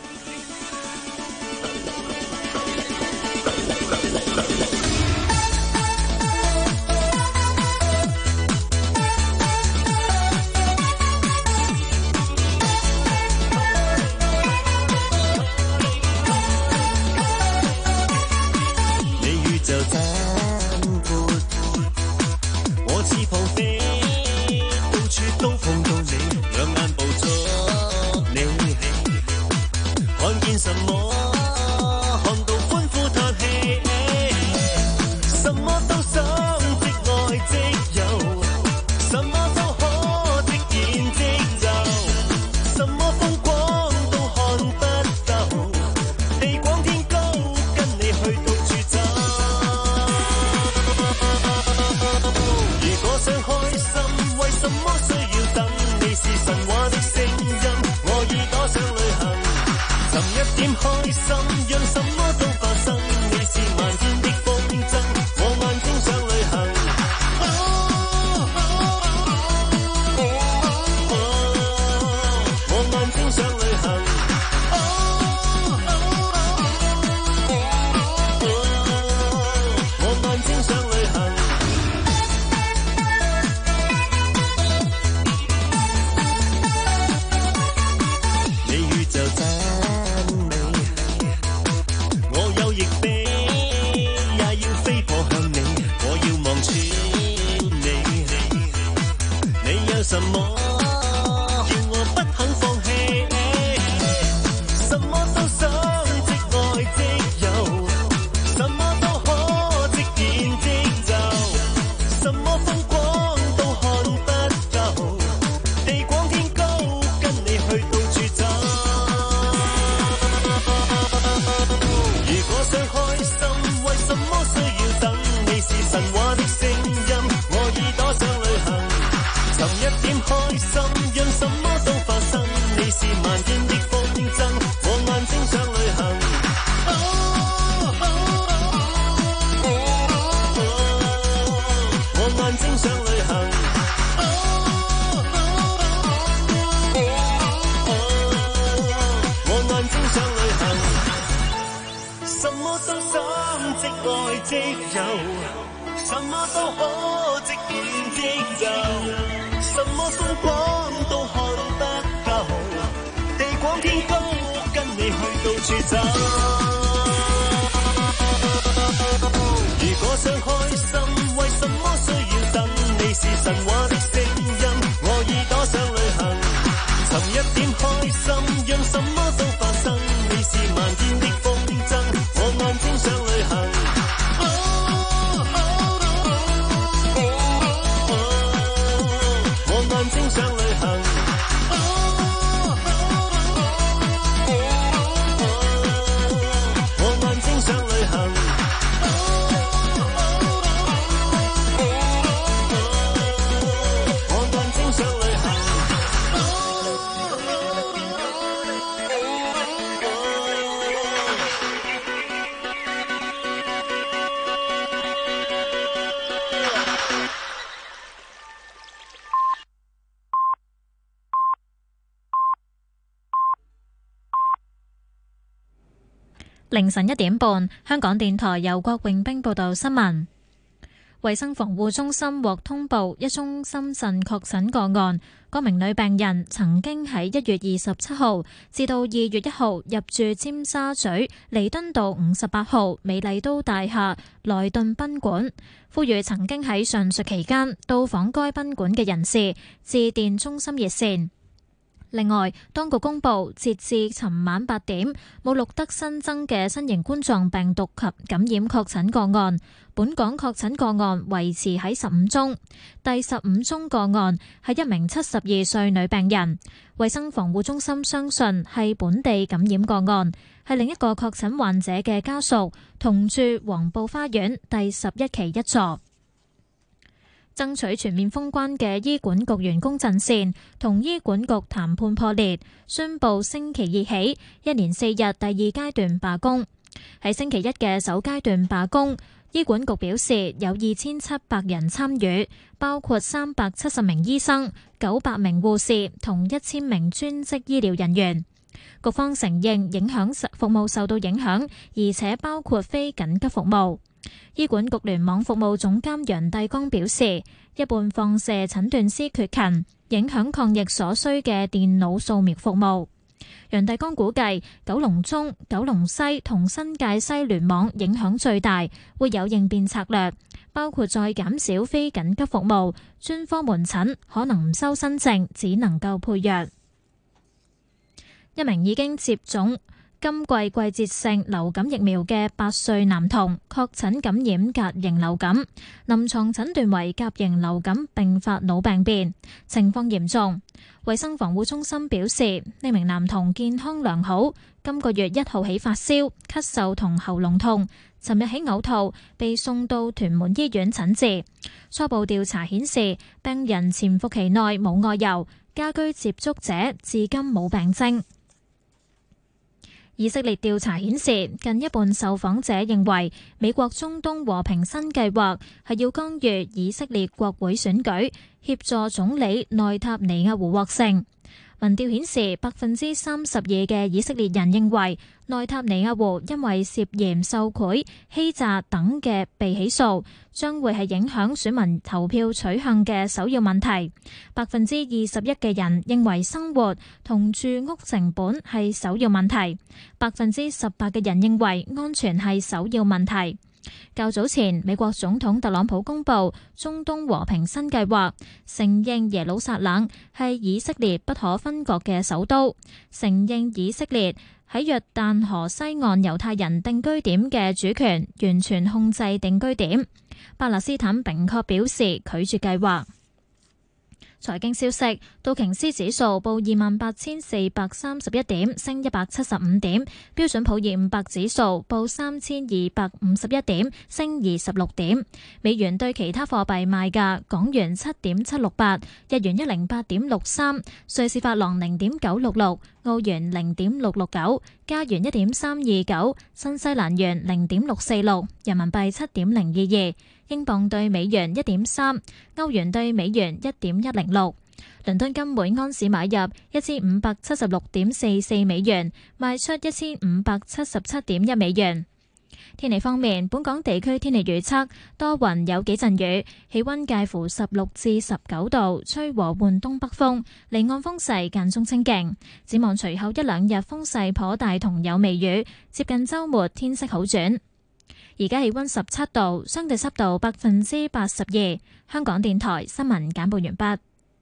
凌晨1點半，香港電台由郭永兵報道新聞。衛生防護中心獲通報一宗深圳確診個案，嗰名女病人曾經喺1月27號至到2月1號入住尖沙咀彌敦道58號美麗都大廈萊頓賓館，呼籲曾經喺上述期間到訪該賓館嘅人士致電中心熱線。另外，當局公布，截至尋晚8點，冇錄得新增嘅新型冠狀病毒及感染確診個案。本港確診個案維持喺15宗，第15宗個案係一名72歲女病人。衛生防護中心相信係本地感染個案，係另一個確診患者嘅家屬，同住黃埔花園第11期1座。 爭取全面封關嘅醫管局員工陣線同醫管局談判破裂，宣布星期二起1連4日第二階段罷工。喺星期一嘅首階段罷工，醫管局表示有2700人參與，包括370名醫生、900名護士同1000名專職醫療人員。局方承認服務受到影響，而且包括非緊急服務。醫管局聯網服務總監楊帝剛表示，一半放射診斷師缺勤，影響抗疫所需嘅電腦掃描服務。楊帝剛估計九龍中、九龍西同新界西聯網影響最大，會有應變策略，包括再減少非緊急服務，專科門診可能唔收新症，只能夠配藥。一名已經接種今季季節性流感疫苗嘅8歲男童確診感染甲型流感，臨床診斷為甲型流感併發腦病變，情況嚴重。衛生防護中心表示，呢名男童健康良好，今個月1號起發燒、咳嗽同喉嚨痛，尋日起嘔吐，被送到屯門醫院診治。初步調查顯示，病人潛伏期內冇外遊，家居接觸者至今冇病徵。以色列調查顯示，近一半受訪者認為美國中東和平新計劃係要干預以色列國會選舉，協助總理內塔尼亞胡獲勝。民調顯示，32%嘅以色列人認為內塔尼亞胡因為涉嫌受賄、欺詐等嘅被起訴，將會係影響選民投票取向嘅首要問題。21%嘅人認為生活同住屋成本係首要問題。18%嘅人認為安全係首要問題。較早前，美國總統特朗普公布中東和平新計劃，承認耶路撒冷係以色列不可分割嘅首都，承認以色列喺約旦河西岸猶太人定居點嘅主權，完全控制定居點。巴勒斯坦明確表示拒絕計劃。財經消息，道瓊斯指數報28,431點，升175點；標準普爾500指數報3,251點，升26點。美元對其他貨幣賣價：港元7.768，日元108.63，瑞士法郎0.966，澳元0.669，加元1.329，新西蘭元0.646，人民幣7.022。英鎊對美元1.3，歐元對美元1.106。倫敦金每安士買入1576.44美元，賣出1577.1美元。天氣方面，本港地區天氣預測多雲有幾陣雨，氣溫介乎16至19度，吹和緩東北風，離岸風勢間中清勁。展望隨後一兩日風勢頗大同有微雨，接近週末天色好轉。而家氣溫17度，相對濕度82%。香港電台新聞簡報完畢。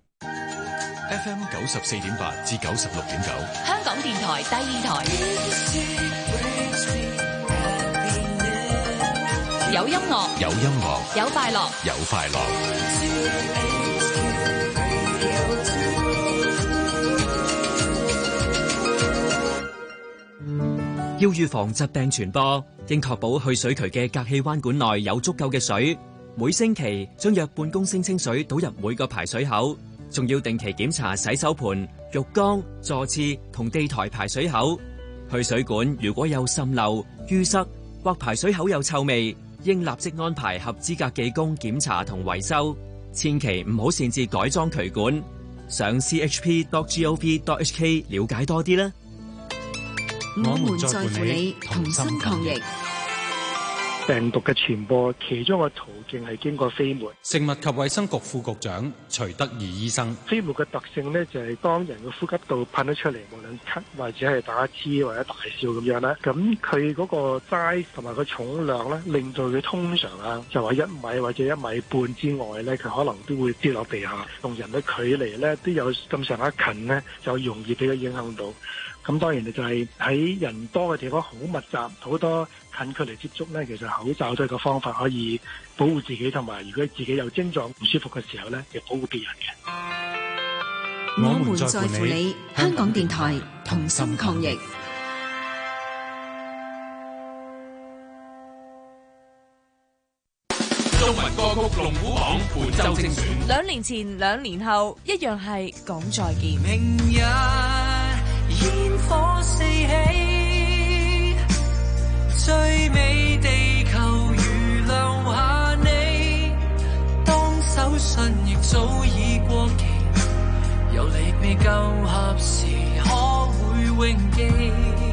FM 94.8至96.9， 香港電台第二台。有音樂， 有音樂， 有快樂， 有快樂。 要預防疾病傳播，應確保去水渠嘅隔氣彎管內有足夠嘅水。每星期將約半公升清水倒入每個排水口，仲要定期檢查洗手盆、浴缸、座廁同地台排水口。去水管如果有滲漏、淤塞或排水口有臭味，應立即安排合資格技工檢查同維修。千祈唔好擅自改裝渠管。上 chp.gov.hk 了解多啲啦。 我們在乎你，同心抗疫。 病毒嘅傳播其中一個途徑係經過飛沫。 食物及衛生局副局長徐德義醫生， 飛沫嘅特性呢，就係當人嘅呼吸道噴得出嚟，無論咳或者係打黐或者大笑咁樣啦。咁佢嗰個 size 同埋個重量呢，令到佢通常就話1米或者1米半之外呢，佢可能都會跌落地下。同人嘅距離呢，都有咁上下近呢，就容易俾佢影響到。咁當然就係喺人多嘅地方好密集，好多近距離接觸呢，其實口罩都係個方法可以保護自己，同埋如果自己有症狀唔舒服嘅時候呢，亦保護別人嘅。 我們在乎你，香港電台同心抗疫。 中中文歌曲龍虎榜本周精選。 2年前、2年後，一樣係講再見。 明日煙火四起，最美地球如留下你，當手信亦早已過期，有你未夠合時，可會永記？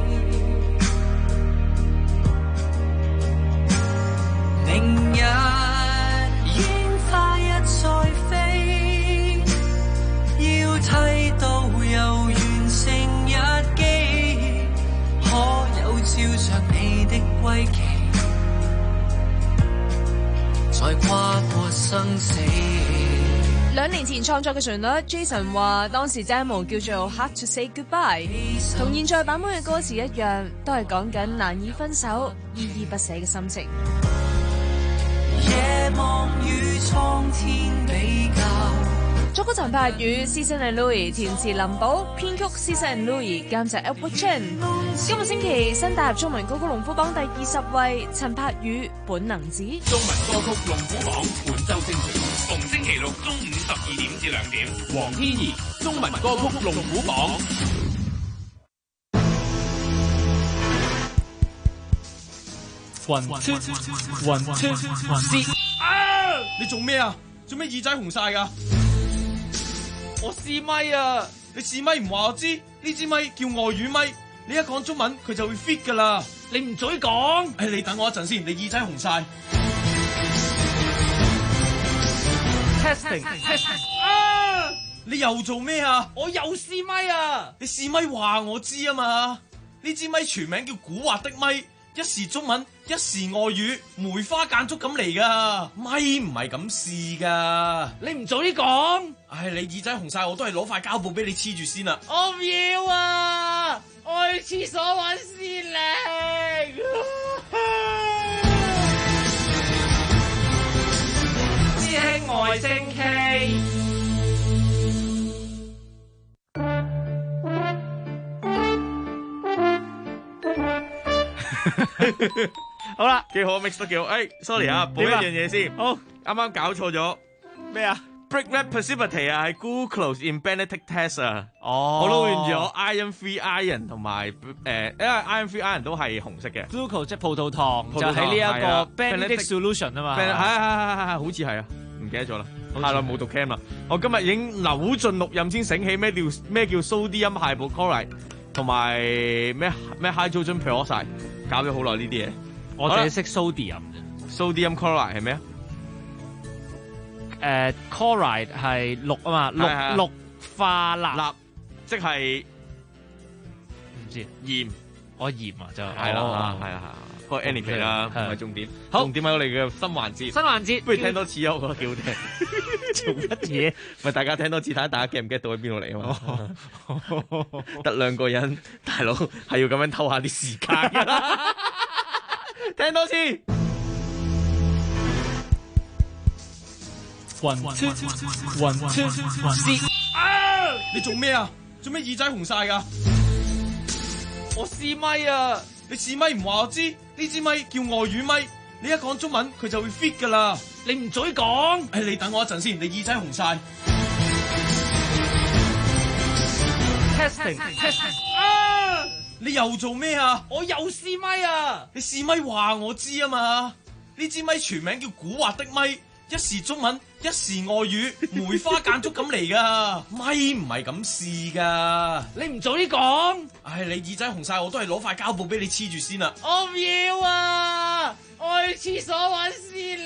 明日煙花一再飛，要剃度又完成日記，可有照着你的歸期，再跨過生死。 2年前創作嘅旋律 ，Jason 話當時 demo 叫做《Hard to Say Goodbye》，同現在版本嘅歌詞一樣，都係講緊難以分手、依依不捨嘅心情。 夜望與蒼天比較， 作曲陳柏宇 ，Season and Louis 填詞林寶，編曲 Season and Louis， 監製 Edward Chen。今個星期新打入中文歌曲龍虎榜第20位，陳柏宇《本能寺》。 中文歌曲龍虎榜本周精選，逢星期六中午12點至2點。黃天怡中文歌曲龍虎榜。 你做咩啊？做咩耳仔紅晒噶？ 我試咪啊！ 你試咪唔話我知？呢支咪叫外語咪，你一講中文佢就會 fit 噶啦。 你唔嘴講？ 你等我一陣先，你耳仔紅晒。 Testing。 你又做咩啊？ 我又試咪啊！ 你試咪話我知啊嘛？呢支咪全名叫古惑的咪。一時中文，一時外語，梅花間竹咁嚟噶，咪唔係咁試噶。 你唔早啲講。 你耳仔紅晒，我都係攞塊膠布俾你黐住先啦。 我唔要啊！我去廁所揾司令。師兄外星K。 好啦，幾好 mix 得幾好。sorry 啊，補一樣嘢先。 好， 啱啱搞錯咗咩啊 ？Break Red Precipitate 啊，係 Glucose in Benedict Test 啊。 哦， 我撈亂咗 Iron Free Iron 同埋因為 Iron Free Iron 都係紅色嘅。 Glucose 即係葡萄糖，就喺呢一個 Benedict Solution 啊嘛。 係，好似係啊，唔記得咗啦。太耐冇讀 chem 啦。我今日已經扭盡六壬先醒起咩叫 sodium hypochlorite 同埋咩 hydrogen peroxide。搞咗好耐呢啲嘢， 我淨係識 sodium 啫。 sodium chloride 係咩啊 ？chloride 係氯啊嘛，氯化鈉， 即係唔知鹽。 我鹽啊就係啦，係啊，不過 anyway 啦，唔係重點。 好， 重點係我哋嘅新環節。 新環節， 不如聽多次啊！我覺得幾好聽。 做乜嘢？ 咪大家聽多次睇下大家 get 唔 get 到喺邊度嚟啊嘛？得兩個人，大佬係要咁樣偷下啲時間㗎啦。聽多次。你做咩啊？做咩耳仔紅晒㗎？ 我試咪啊！ 你試咪唔話我知？呢支咪叫外語咪，你一講中文佢就會 fit 㗎啦。 你唔嘴講？ 你等我一陣先，你耳仔紅晒。 Testing。 你又做咩啊？ 我又試咪啊！ 你試咪話我知啊嘛？呢支咪全名叫古惑的咪，一時中文，一時外語，梅花間竹咁嚟噶，咪唔係咁試噶。 你唔早啲講？ 你耳仔紅晒，我都係攞塊膠布俾你黐住先啦。 我唔要啊！我去廁所揾司令。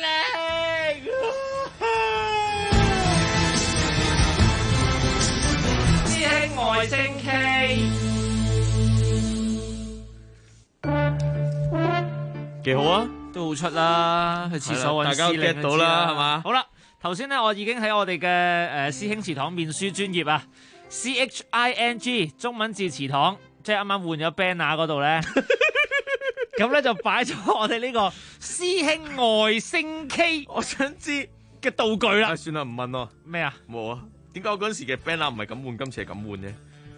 師兄外星K。 幾好啊， 都好出啦，去廁所揾司令， 大家 get 到啦，係嘛？ 好啦，頭先咧，我已經喺我哋嘅師兄祠堂面書專頁啊 ，CHING 中文字祠堂，即係啱啱換咗 banner 嗰度咧，咁咧就擺咗我哋呢個師兄外星 K， 我想知嘅道具啦。 算啦，唔問咯。 咩啊？ 冇啊？點解我嗰陣時嘅 banner 唔係咁換，今次係咁換嘅？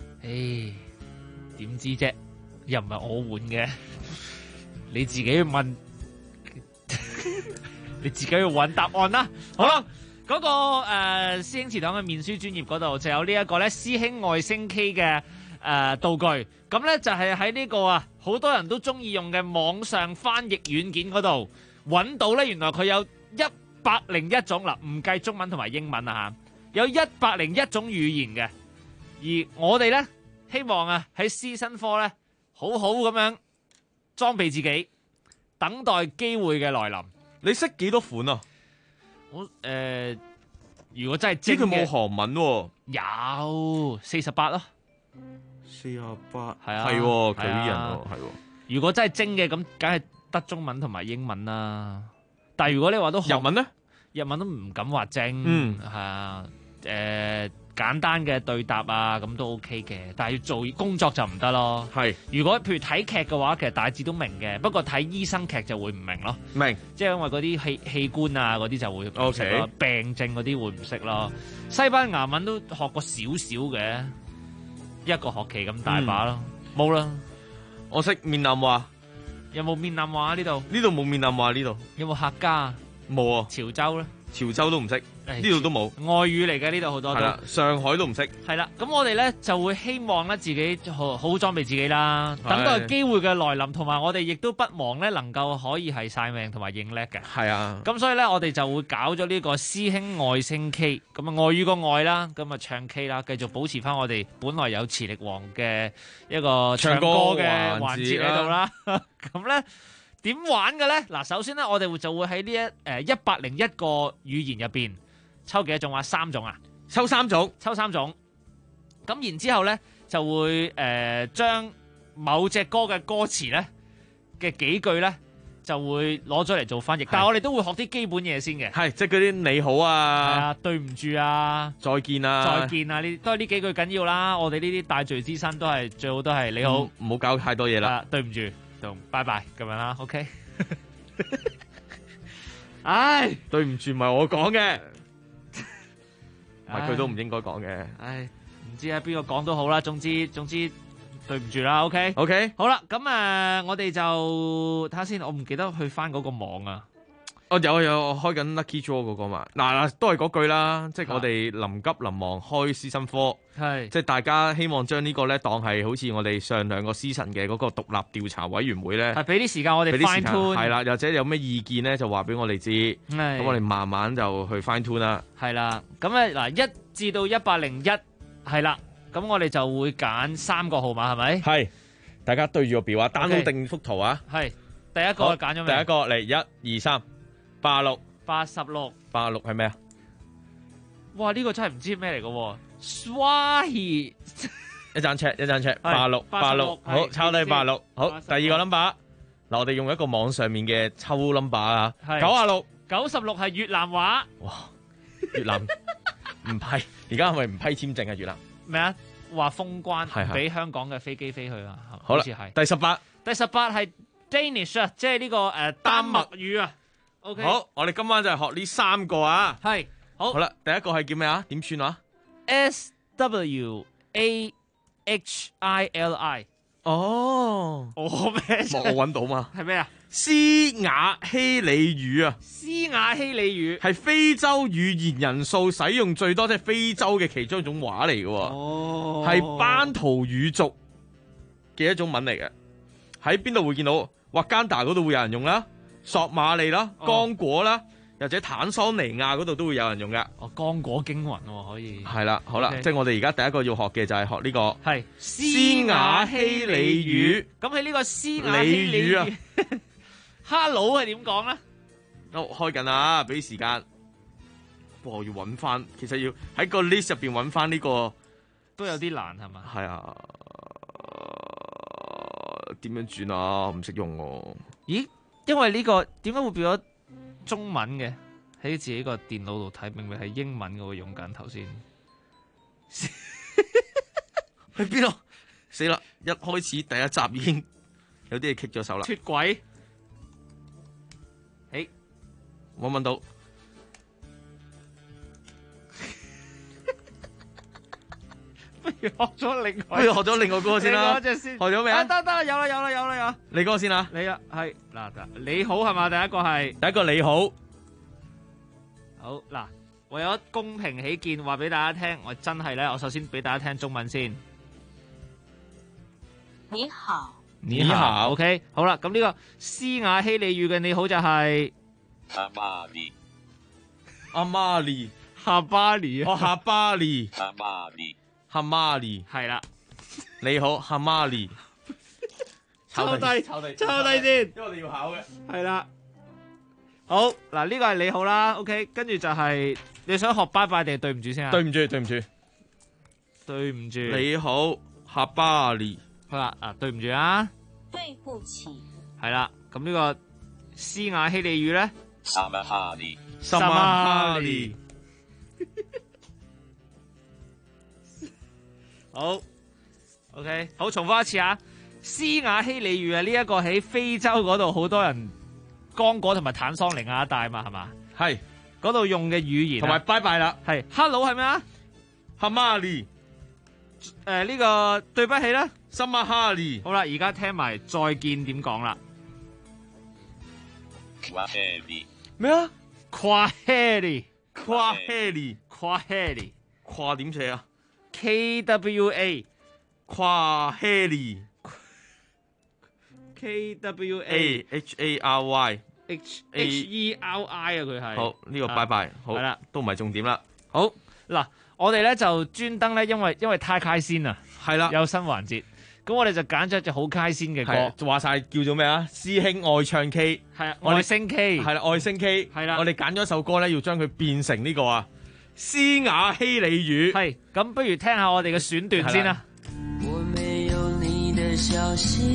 點知啫？又唔係我換嘅。你自己去問， 你自己去揾答案啦。好啦，嗰、個師兄祠堂嘅面書專頁嗰度就有呢一個咧師兄外星 K 嘅道具，咁咧就係喺呢個好多人都中意用嘅網上翻譯軟件嗰度揾到咧，原來佢有101種啦，唔計中文同埋英文啊嚇，有101種語言嘅。而我哋咧希望喺師新科咧好好咁樣裝備自己，等待機會嘅來臨。 你識幾多款啊？ 我如果真係精嘅， 佢冇韓文喎。 有48咯 ，48 係啊， 係喎，佢啲人喎，係喎。 如果真係精嘅，咁梗係得中文同埋英文啦。但係如果你話都日文咧， 日文都唔敢話精，係啊，簡單嘅對答啊，咁都 OK 嘅。但係要做工作就唔得咯。 係， 如果譬如睇劇嘅話，其實大致都明嘅。不過睇醫生劇就會唔明咯。 明， 即係因為嗰啲器官啊嗰啲就會唔識咯， OK 病症嗰啲會唔識咯。西班牙文都學過少少嘅，一個學期咁大把咯，冇啦。 我識閩南話， 有冇閩南話呢度？ 呢度冇閩南話，呢度有冇客家？ 冇啊。 潮州咧？ 潮州都唔識，呢度都冇。 外語嚟嘅呢度好多都。 係啦，上海都唔識。 係啦，咁我哋咧就會希望咧自己好好裝備自己啦，等待機會嘅來臨，同埋我哋亦都不忘咧能夠可以係晒命同埋認叻嘅。 係啊。咁所以咧我哋就會搞咗呢個師兄外星 K， 咁啊外語個外啦，咁啊唱 K 啦，繼續保持翻我哋本來有磁力王嘅一個唱歌嘅環節喺度啦。咁咧。點玩嘅咧？嗱，首先咧，我哋就會喺呢101個語言入邊抽幾多種啊？3種啊？ 抽3種， 抽3種。咁然之後咧，就會將某隻歌嘅歌詞咧嘅幾句咧，就會攞咗嚟做翻譯。但係我哋都會學啲基本嘢先嘅。 係，即係嗰啲你好啊， 係啊，對唔住啊， 再見啊， 再見啊，都係呢幾句緊要啦。我哋呢啲大罪之身都係最好都係你好， 唔好搞太多嘢啦。 對唔住。拜拜咁樣啦 ，OK。唉， 對唔住，唔係我講嘅，佢都唔應該講嘅。 唉，唔知啊，邊個講都好啦。總之對唔住啦 ，OK。好啦，咁我哋就睇下先，我唔記得去翻嗰個網啊。 有開緊 Lucky Draw 嗰個嘛？嗱，都係嗰句啦，即係我哋臨急臨忙開師新科， 係即係大家希望將呢個咧當係好似我哋上2個師神嘅嗰個獨立調查委員會咧， 係俾啲時間我哋 fine tune，係啦，或者有咩意見咧就話俾我哋知，咁我哋慢慢就去 fine tune 啦。 係啦，咁咧嗱1至到101係啦，咁我哋就會揀3個號碼係咪？ 係，大家對住個表啊 ，download 定幅圖啊。 係，第一個揀咗未？ 第一個嚟1、2、3。86係咩啊？ 哇！呢個真係唔知咩嚟嘅。Swahi 一陣 check 86，好抄低86。好，第二個 number 嗱，我哋用一個網上面嘅抽 number 啊，96 係越南話。 哇！越南唔批，而家係咪唔批簽證啊？越南咩啊？話封關，唔俾香港嘅飛機飛去啊？ 好啦， 好似係第18 係 Danish 啊，即係呢個丹麥語啊。Okay. 好，我哋今晚就係學呢3個啊。 係，好啦，第一個係叫咩啊？點算啊 ？SWAHILI。 哦， 我咩？ 我揾到嘛？ 係咩啊？ 斯瓦希里語啊。 斯瓦希里語係非洲語言人數使用最多，即係非洲嘅其中一種話嚟嘅。哦，係班圖語族嘅一種文嚟嘅。喺邊度會見到？瓦干達嗰度會有人用啦。索馬利啦、剛果啦，或者坦桑尼亞嗰度都會有人用噶。 剛果驚魂可以。係啦，好啦，即係我哋而家第一個要學嘅就係學呢個係斯瓦希里語。 咁喺呢個斯瓦希里語啊，Hello 係點講咧？ 好，開緊啊，俾時間。我要揾翻，其實要喺個 list 入邊揾翻呢個都有啲難係嘛？ 係啊，點樣轉啊？唔識用喎。 咦？因為呢個點解會變咗中文嘅？喺自己個電腦度睇，明明係英文嘅喎，用緊頭先。 去邊度？死啦！一開始第一集已經有啲嘢棘咗手啦。 脫軌。 我問到。 不如學咗另外嗰個先啦。 學咗未啊？ 得，有啦。 你嗰個先啊？ 你啊，係嗱，你好係嘛？第一個係你好。 好嗱，為咗公平起見，話俾大家聽，我真係咧，我首先俾大家聽中文先。 你好， 你好 ，OK， 好啦，咁呢個斯瓦希里語嘅你好就係哈巴里， 阿媽利， 哈巴里， 哦，哈巴利， 哈巴里， 哈馬利， 係啦， 你好，哈馬利， 抄低先， 因為我哋要考嘅， 係啦。好嗱，呢個係你好啦 ，OK， 跟住就係你想學拜拜定係對唔住先啊？ 對唔住，對唔住， 對唔住。 你好，哈巴利。 好啦，對唔住啊。 對不起。 係啦，咁呢個斯瓦希里語咧？ 薩瑪哈利， 薩瑪哈利。 好 ，OK， 好，重複一次啊。斯瓦希里語啊，呢一個喺非洲嗰度好多人。剛果同埋坦桑尼亞一帶嘛，係嘛？ 係嗰度用嘅語言， 同埋拜拜啦。 係 Hello 係咩啊？ 哈馬利。 呢個對不起啦， 薩瑪哈利。 好啦，而家聽埋再見點講啦。 咩啊？ 跨希利， 跨希利， 跨希利， 跨點寫啊 ？KWA， 跨希利。 KWA HARY HERI 啊，佢係好呢個拜拜好係啦， 都唔係重點啦。 好嗱，我哋咧就專登咧，因為太開先啊， 係啦， 有新環節，咁我哋就揀咗一隻好開先嘅歌， 話晒叫做咩啊？師兄愛唱 K， 係啊，愛星 K， 係啦，愛星 K， 係啦，我哋揀咗一首歌咧，要將佢變成呢個啊斯瓦希里語。 係咁，不如聽下我哋嘅選段先啦。 我沒有你的消息，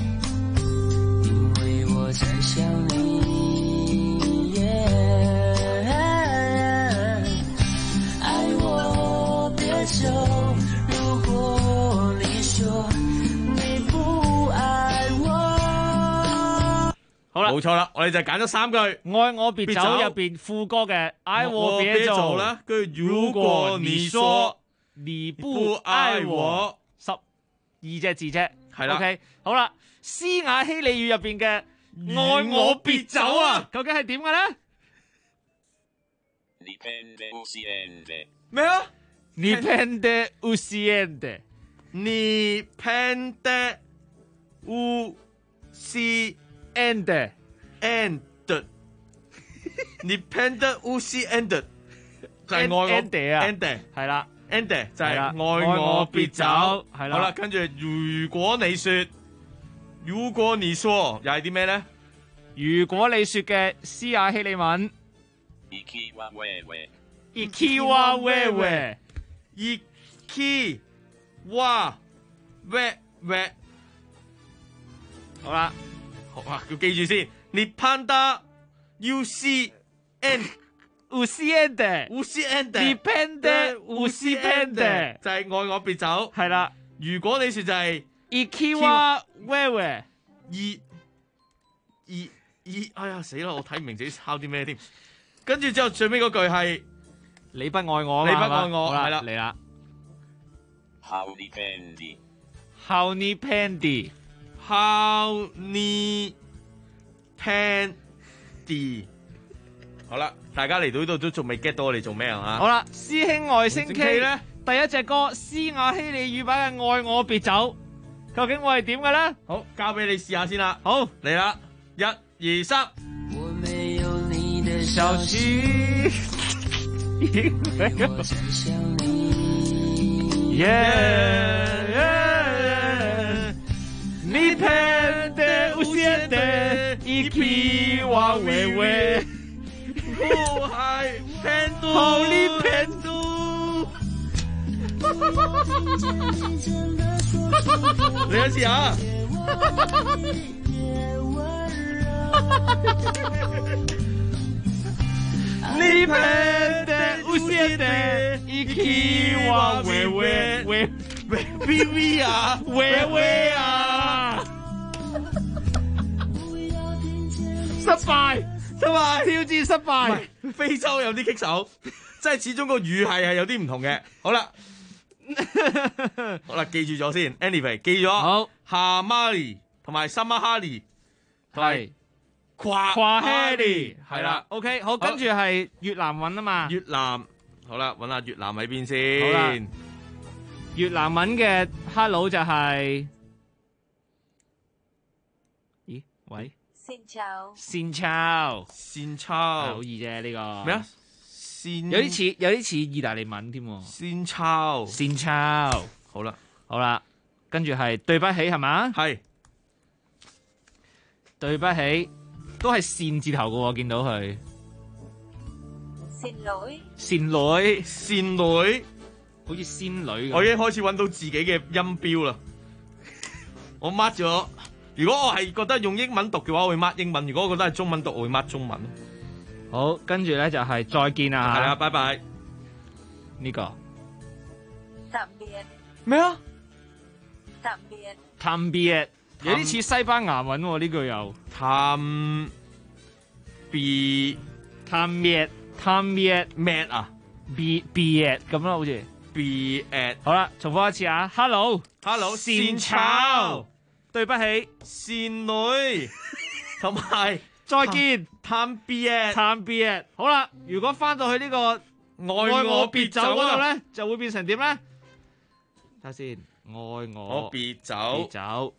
我在想你，愛我別走，如果你說你不愛我。 好啦，冇錯啦，我哋就揀咗3句， 愛我別走入邊副歌嘅愛我別走啦，跟住如果你說你不愛我，12隻字啫， 係啦 ，OK， 好啦，斯瓦希里語入邊嘅。愛我別走啊！究竟係點嘅咧？咩啊 ？Depende usiende， Depende usiende and Depende usiende 就係愛我 end 係啦 ，end 就係愛我別走係啦。好啦，跟住如果你說。如果你說又係啲咩咧？ 如果你說嘅斯瓦希里文 Ikiwa wewe Ikiwa wewe Ikiwa wewe 好啦， 好啊，要記住先。Depende usiende Depende usiende 就係愛我別走係啦。 如果你說就係。 Ikiwa wewe 哎呀死啦！我睇唔明自己抄啲咩添。跟住之後最尾嗰句係你不愛我， 你不愛我係啦嚟啦。 How depende How depende How depende 好啦，大家嚟到呢度都仲未 get 到我哋做咩啊？ 好啦，師兄愛星 K 咧，第一隻歌斯瓦希里語版嘅愛我別走。究竟我係點嘅咧？ 好，交俾你試下先啦。 好， 嚟啦，1、2、3。 我沒有你的消息，我在想你。 Depende usiende Ikiwa wewe Holy Pendu。 你一次啊 ！Depende usiende Ikiwa wewe wewe 啊 wewe 啊！失敗，挑戰失敗。 非洲有啲棘手，即係始終個語系係有啲唔同嘅。好啦。好啦，記住咗先 ，Anyway， 記咗。 好， 哈馬利同埋薩瑪哈利，係 Kwaheri 係啦。 OK， 好，跟住係越南文啊嘛。 越南好啦，揾下越南喺邊先。 好啦，越南文嘅 hello 就係、咦？喂？ 先炒， 先抄， 先抄， 好易啫呢個。 咩啊？先有啲似意大利文添喎。 先抄， 先抄。 好啦， 好啦，跟住係對不起係嘛？ 係。 對不起，都係善字頭嘅喎，見到佢。 仙女， 仙女， 仙女， 好似仙女咁。 我已經開始揾到自己嘅音標啦。我 mark 咗。如果我係覺得用英文讀嘅話，我會 mark 英文；如果我覺得係中文讀，我會 mark 中文。 好，跟住咧就係再見啦。 係啦，拜拜。 呢個特別咩啊？ 特別探別，有啲似西班牙文喎，呢句又探別探別探別咩啊 ？別咁啦，好似別。 好啦，重複一次啊 ！Hello， 善炒， 對不起， 善女，同埋再見， 探別， 探別。好啦，如果翻到去呢個愛我別走嗰度咧，就會變成點咧？睇下先，愛我別走， 別走。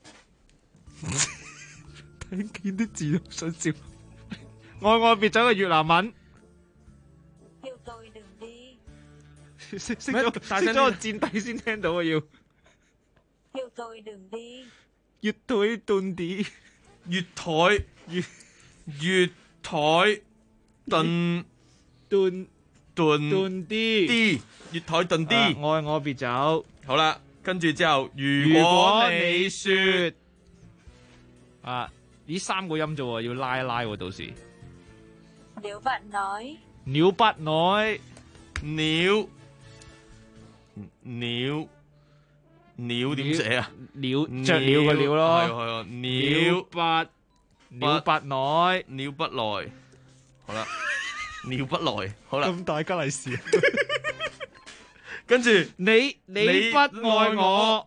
睇見啲字都想笑。愛我別走嘅越南文。 要對定啲， 識咗個墊底先聽到啊！要對定啲， 越台頓啲， 越台頓啲，越台頓啲， 愛我別走。 好啦，跟住之後，如果你說啊，呢三個音啫喎，要拉一拉喎，到時。 了不內， 鳥不內， 鳥點寫啊？ 鳥雀鳥個鳥咯， 係啊，鳥不來，好啦，鳥不來，好啦， 咁大吉利是， 跟住你不愛我，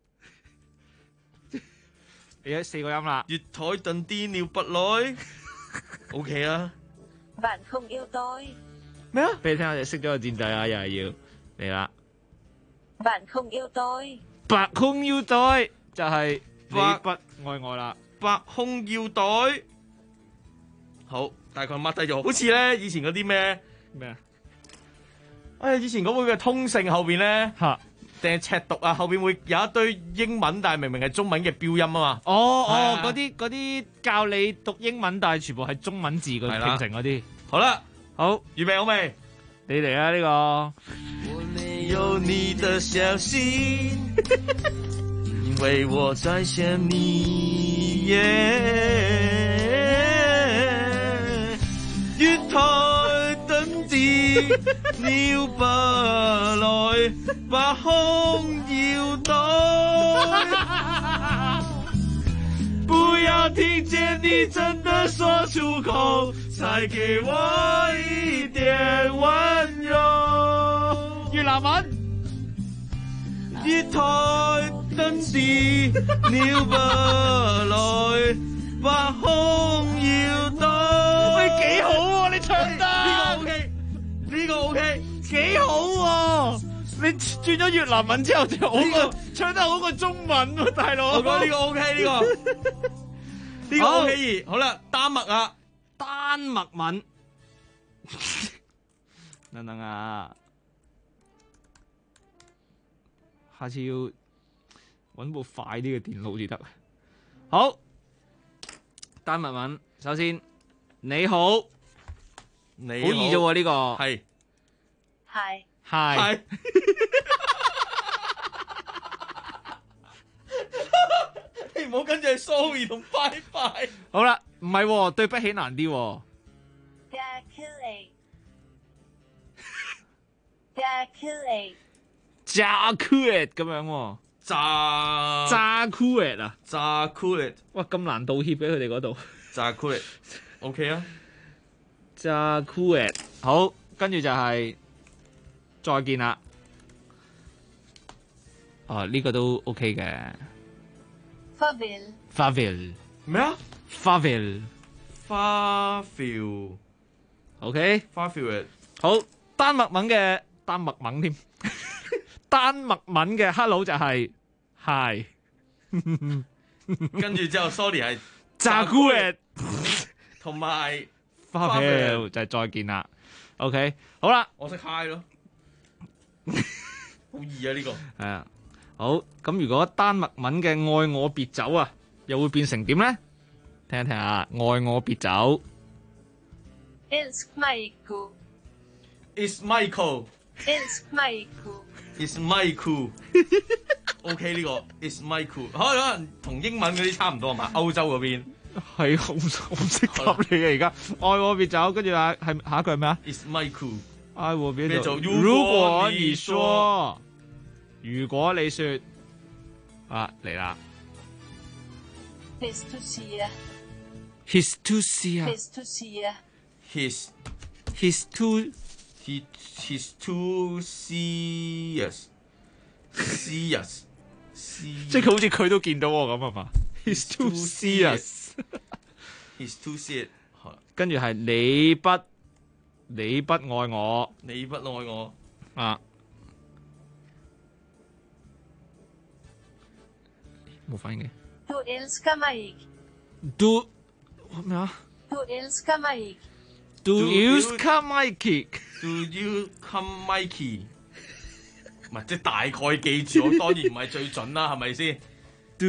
而家四個音啦， 越台頓啲鳥不來，OK 啊。 bạn không yêu tôi， 咩啊？ 俾你聽下，識咗個墊底啊，又係要嚟啦。 bạn không yêu tôi， 白空腰袋就係你不愛我啦。 白空腰袋，好，大概 mark 低咗。好似咧以前嗰啲咩啊？ 以前嗰本嘅通勝後邊咧，定係尺讀啊，後邊會有一堆英文，但係明明係中文嘅標音啊嘛。 嗰啲教你讀英文，但係全部係中文字嘅拼成嗰啲。 好啦， 好， 預備好未？ 你嚟啊呢個。 我沒有你的消息，因為我在想你。月台等地鳥不來，把空腰帶。不要聽見你真的說出口，再給我一點溫柔。 越南文。 月台等地鳥不來，把空腰帶。 喂，幾好喎！你唱得呢個 OK， 幾好喎！你轉咗越南文之後就好過唱得好過中文喎，大佬。 我覺得呢個 OK， 呢個 OK。好啦，丹麥啊， 丹麥文。等等啊，下次要揾部快啲嘅電腦至得。好，丹麥文，首先你好， 你好， 好易啫喎呢個。 係。 係。 你唔好跟住係 sorry 同拜拜。 好啦，唔係喎，對不起難啲喎。Jacqueline 咁樣喎。Jacqueline 啊。 Jacqueline。 哇，咁難道歉俾佢哋嗰度。 Jacqueline。OK 啊。 Jacqueline。好，跟住就係再見啦。呢個都 OK 嘅。 Faville。 Faville。 咩啊？ Faville。 花 feel，OK， 花 feel 好，丹麥文嘅丹麥文添，丹麥文嘅 hello 就係 hi， 跟住之後 sorry 係 Zaguet， 同埋花 feel 就係再見啦。OK， 好啦， 我識 hi 咯，好易啊呢個。 係啊，好，咁如果丹麥文嘅愛我別走啊，又會變成點咧？聽一聽下，愛我別走。 Elsk meg ikke. It's Michael. Elsk meg ikke. It's Michael. OK 呢個 It's Michael， 可能同英文嗰啲差唔多係嘛？歐洲嗰邊係好識答你嘅而家。愛我別走，跟住係下一句係咩啊 ？It's Michael。 愛我別走。 如果你說， 如果你說啊嚟啦。 Hvis du siger. He's too serious. Hvis du siger. He's too serious. Serious. 即係好似佢都見到我咁係嘛 ？He's too serious. He's too serious. 跟住係你不愛我， 你不愛我啊！冇反應嘅。 Du elsker meg ikke. Du 咩啊 Du elsker meg ikke. Do you come Mikey? Do you come Mikey? 唔係即係大概記住，我當然唔係最準啦，係咪先 ？Do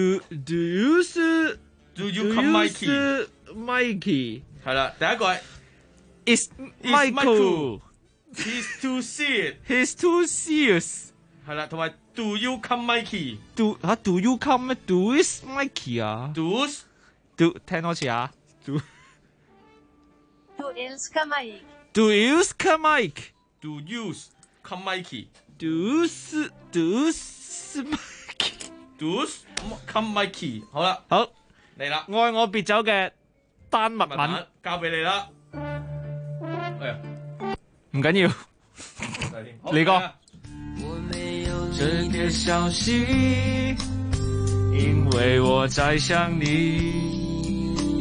you come Mikey? Mikey 係啦，第一個係 Is Michael. He's too serious. He's too serious. 係啦，同埋 Do you come Mikey? Do you come 咩 ？Do is Mikey 啊 ？Do 聽多次啊 ！Do Du elsker meg ikke. Do you come Mike? Do you come Mikey? Do come Mikey？ 好啦， 好嚟啦， 愛我別走嘅丹麥文交俾你啦。哎呀， 唔緊要，你講。 我沒有這個消息，因為我在想你。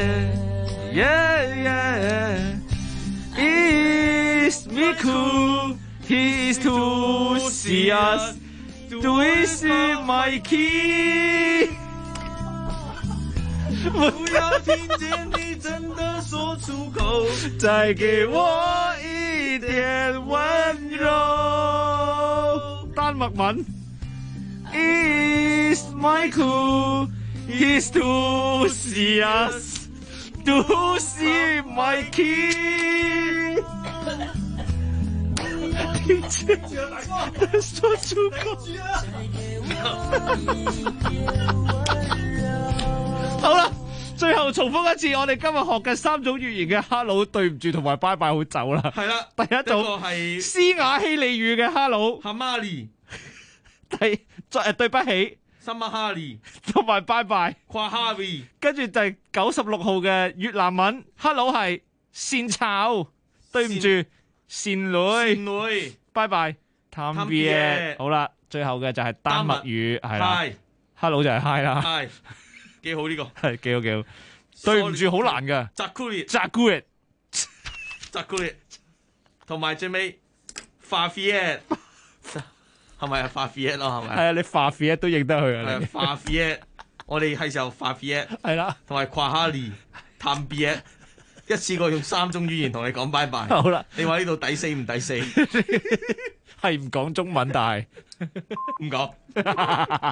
Is me cool? He's too serious. Do is Mikey? 不要聽見你真的說出口， 再給我一點溫柔。丹麥文 Is Michael? He's too serious. Do is Mikey? 聽見說出口。好啦，最後重複一次，我哋今日學嘅3種語言嘅 hello、對唔住同埋拜拜好走啦。 係啦， 第一種係斯瓦希里語嘅 hello，Hamali， 對不起 ，Samahali， 同埋拜拜 ，Kwahavi， 跟住第96號嘅越南文 hello 係善炒，對唔住善女，拜拜 Tambiet。好啦，最後嘅就係丹麥語係啦 ，hello 就係 hi 啦。 係幾好呢個， 係幾好幾好。對唔住好難噶 ，Zaguet， 同埋最尾 Fafiet， 係咪啊 Fafiet 咯，係咪？ 係啊，你 Fafiet 都認得佢啊。 係 Fafiet， 我哋係時候 Fafiet， 係啦， 同埋 Kwahali、Tambiet， 一次過用3種語言同你講拜拜。 好啦， 你話呢度抵死唔抵死？ 係唔講中文，但係唔講。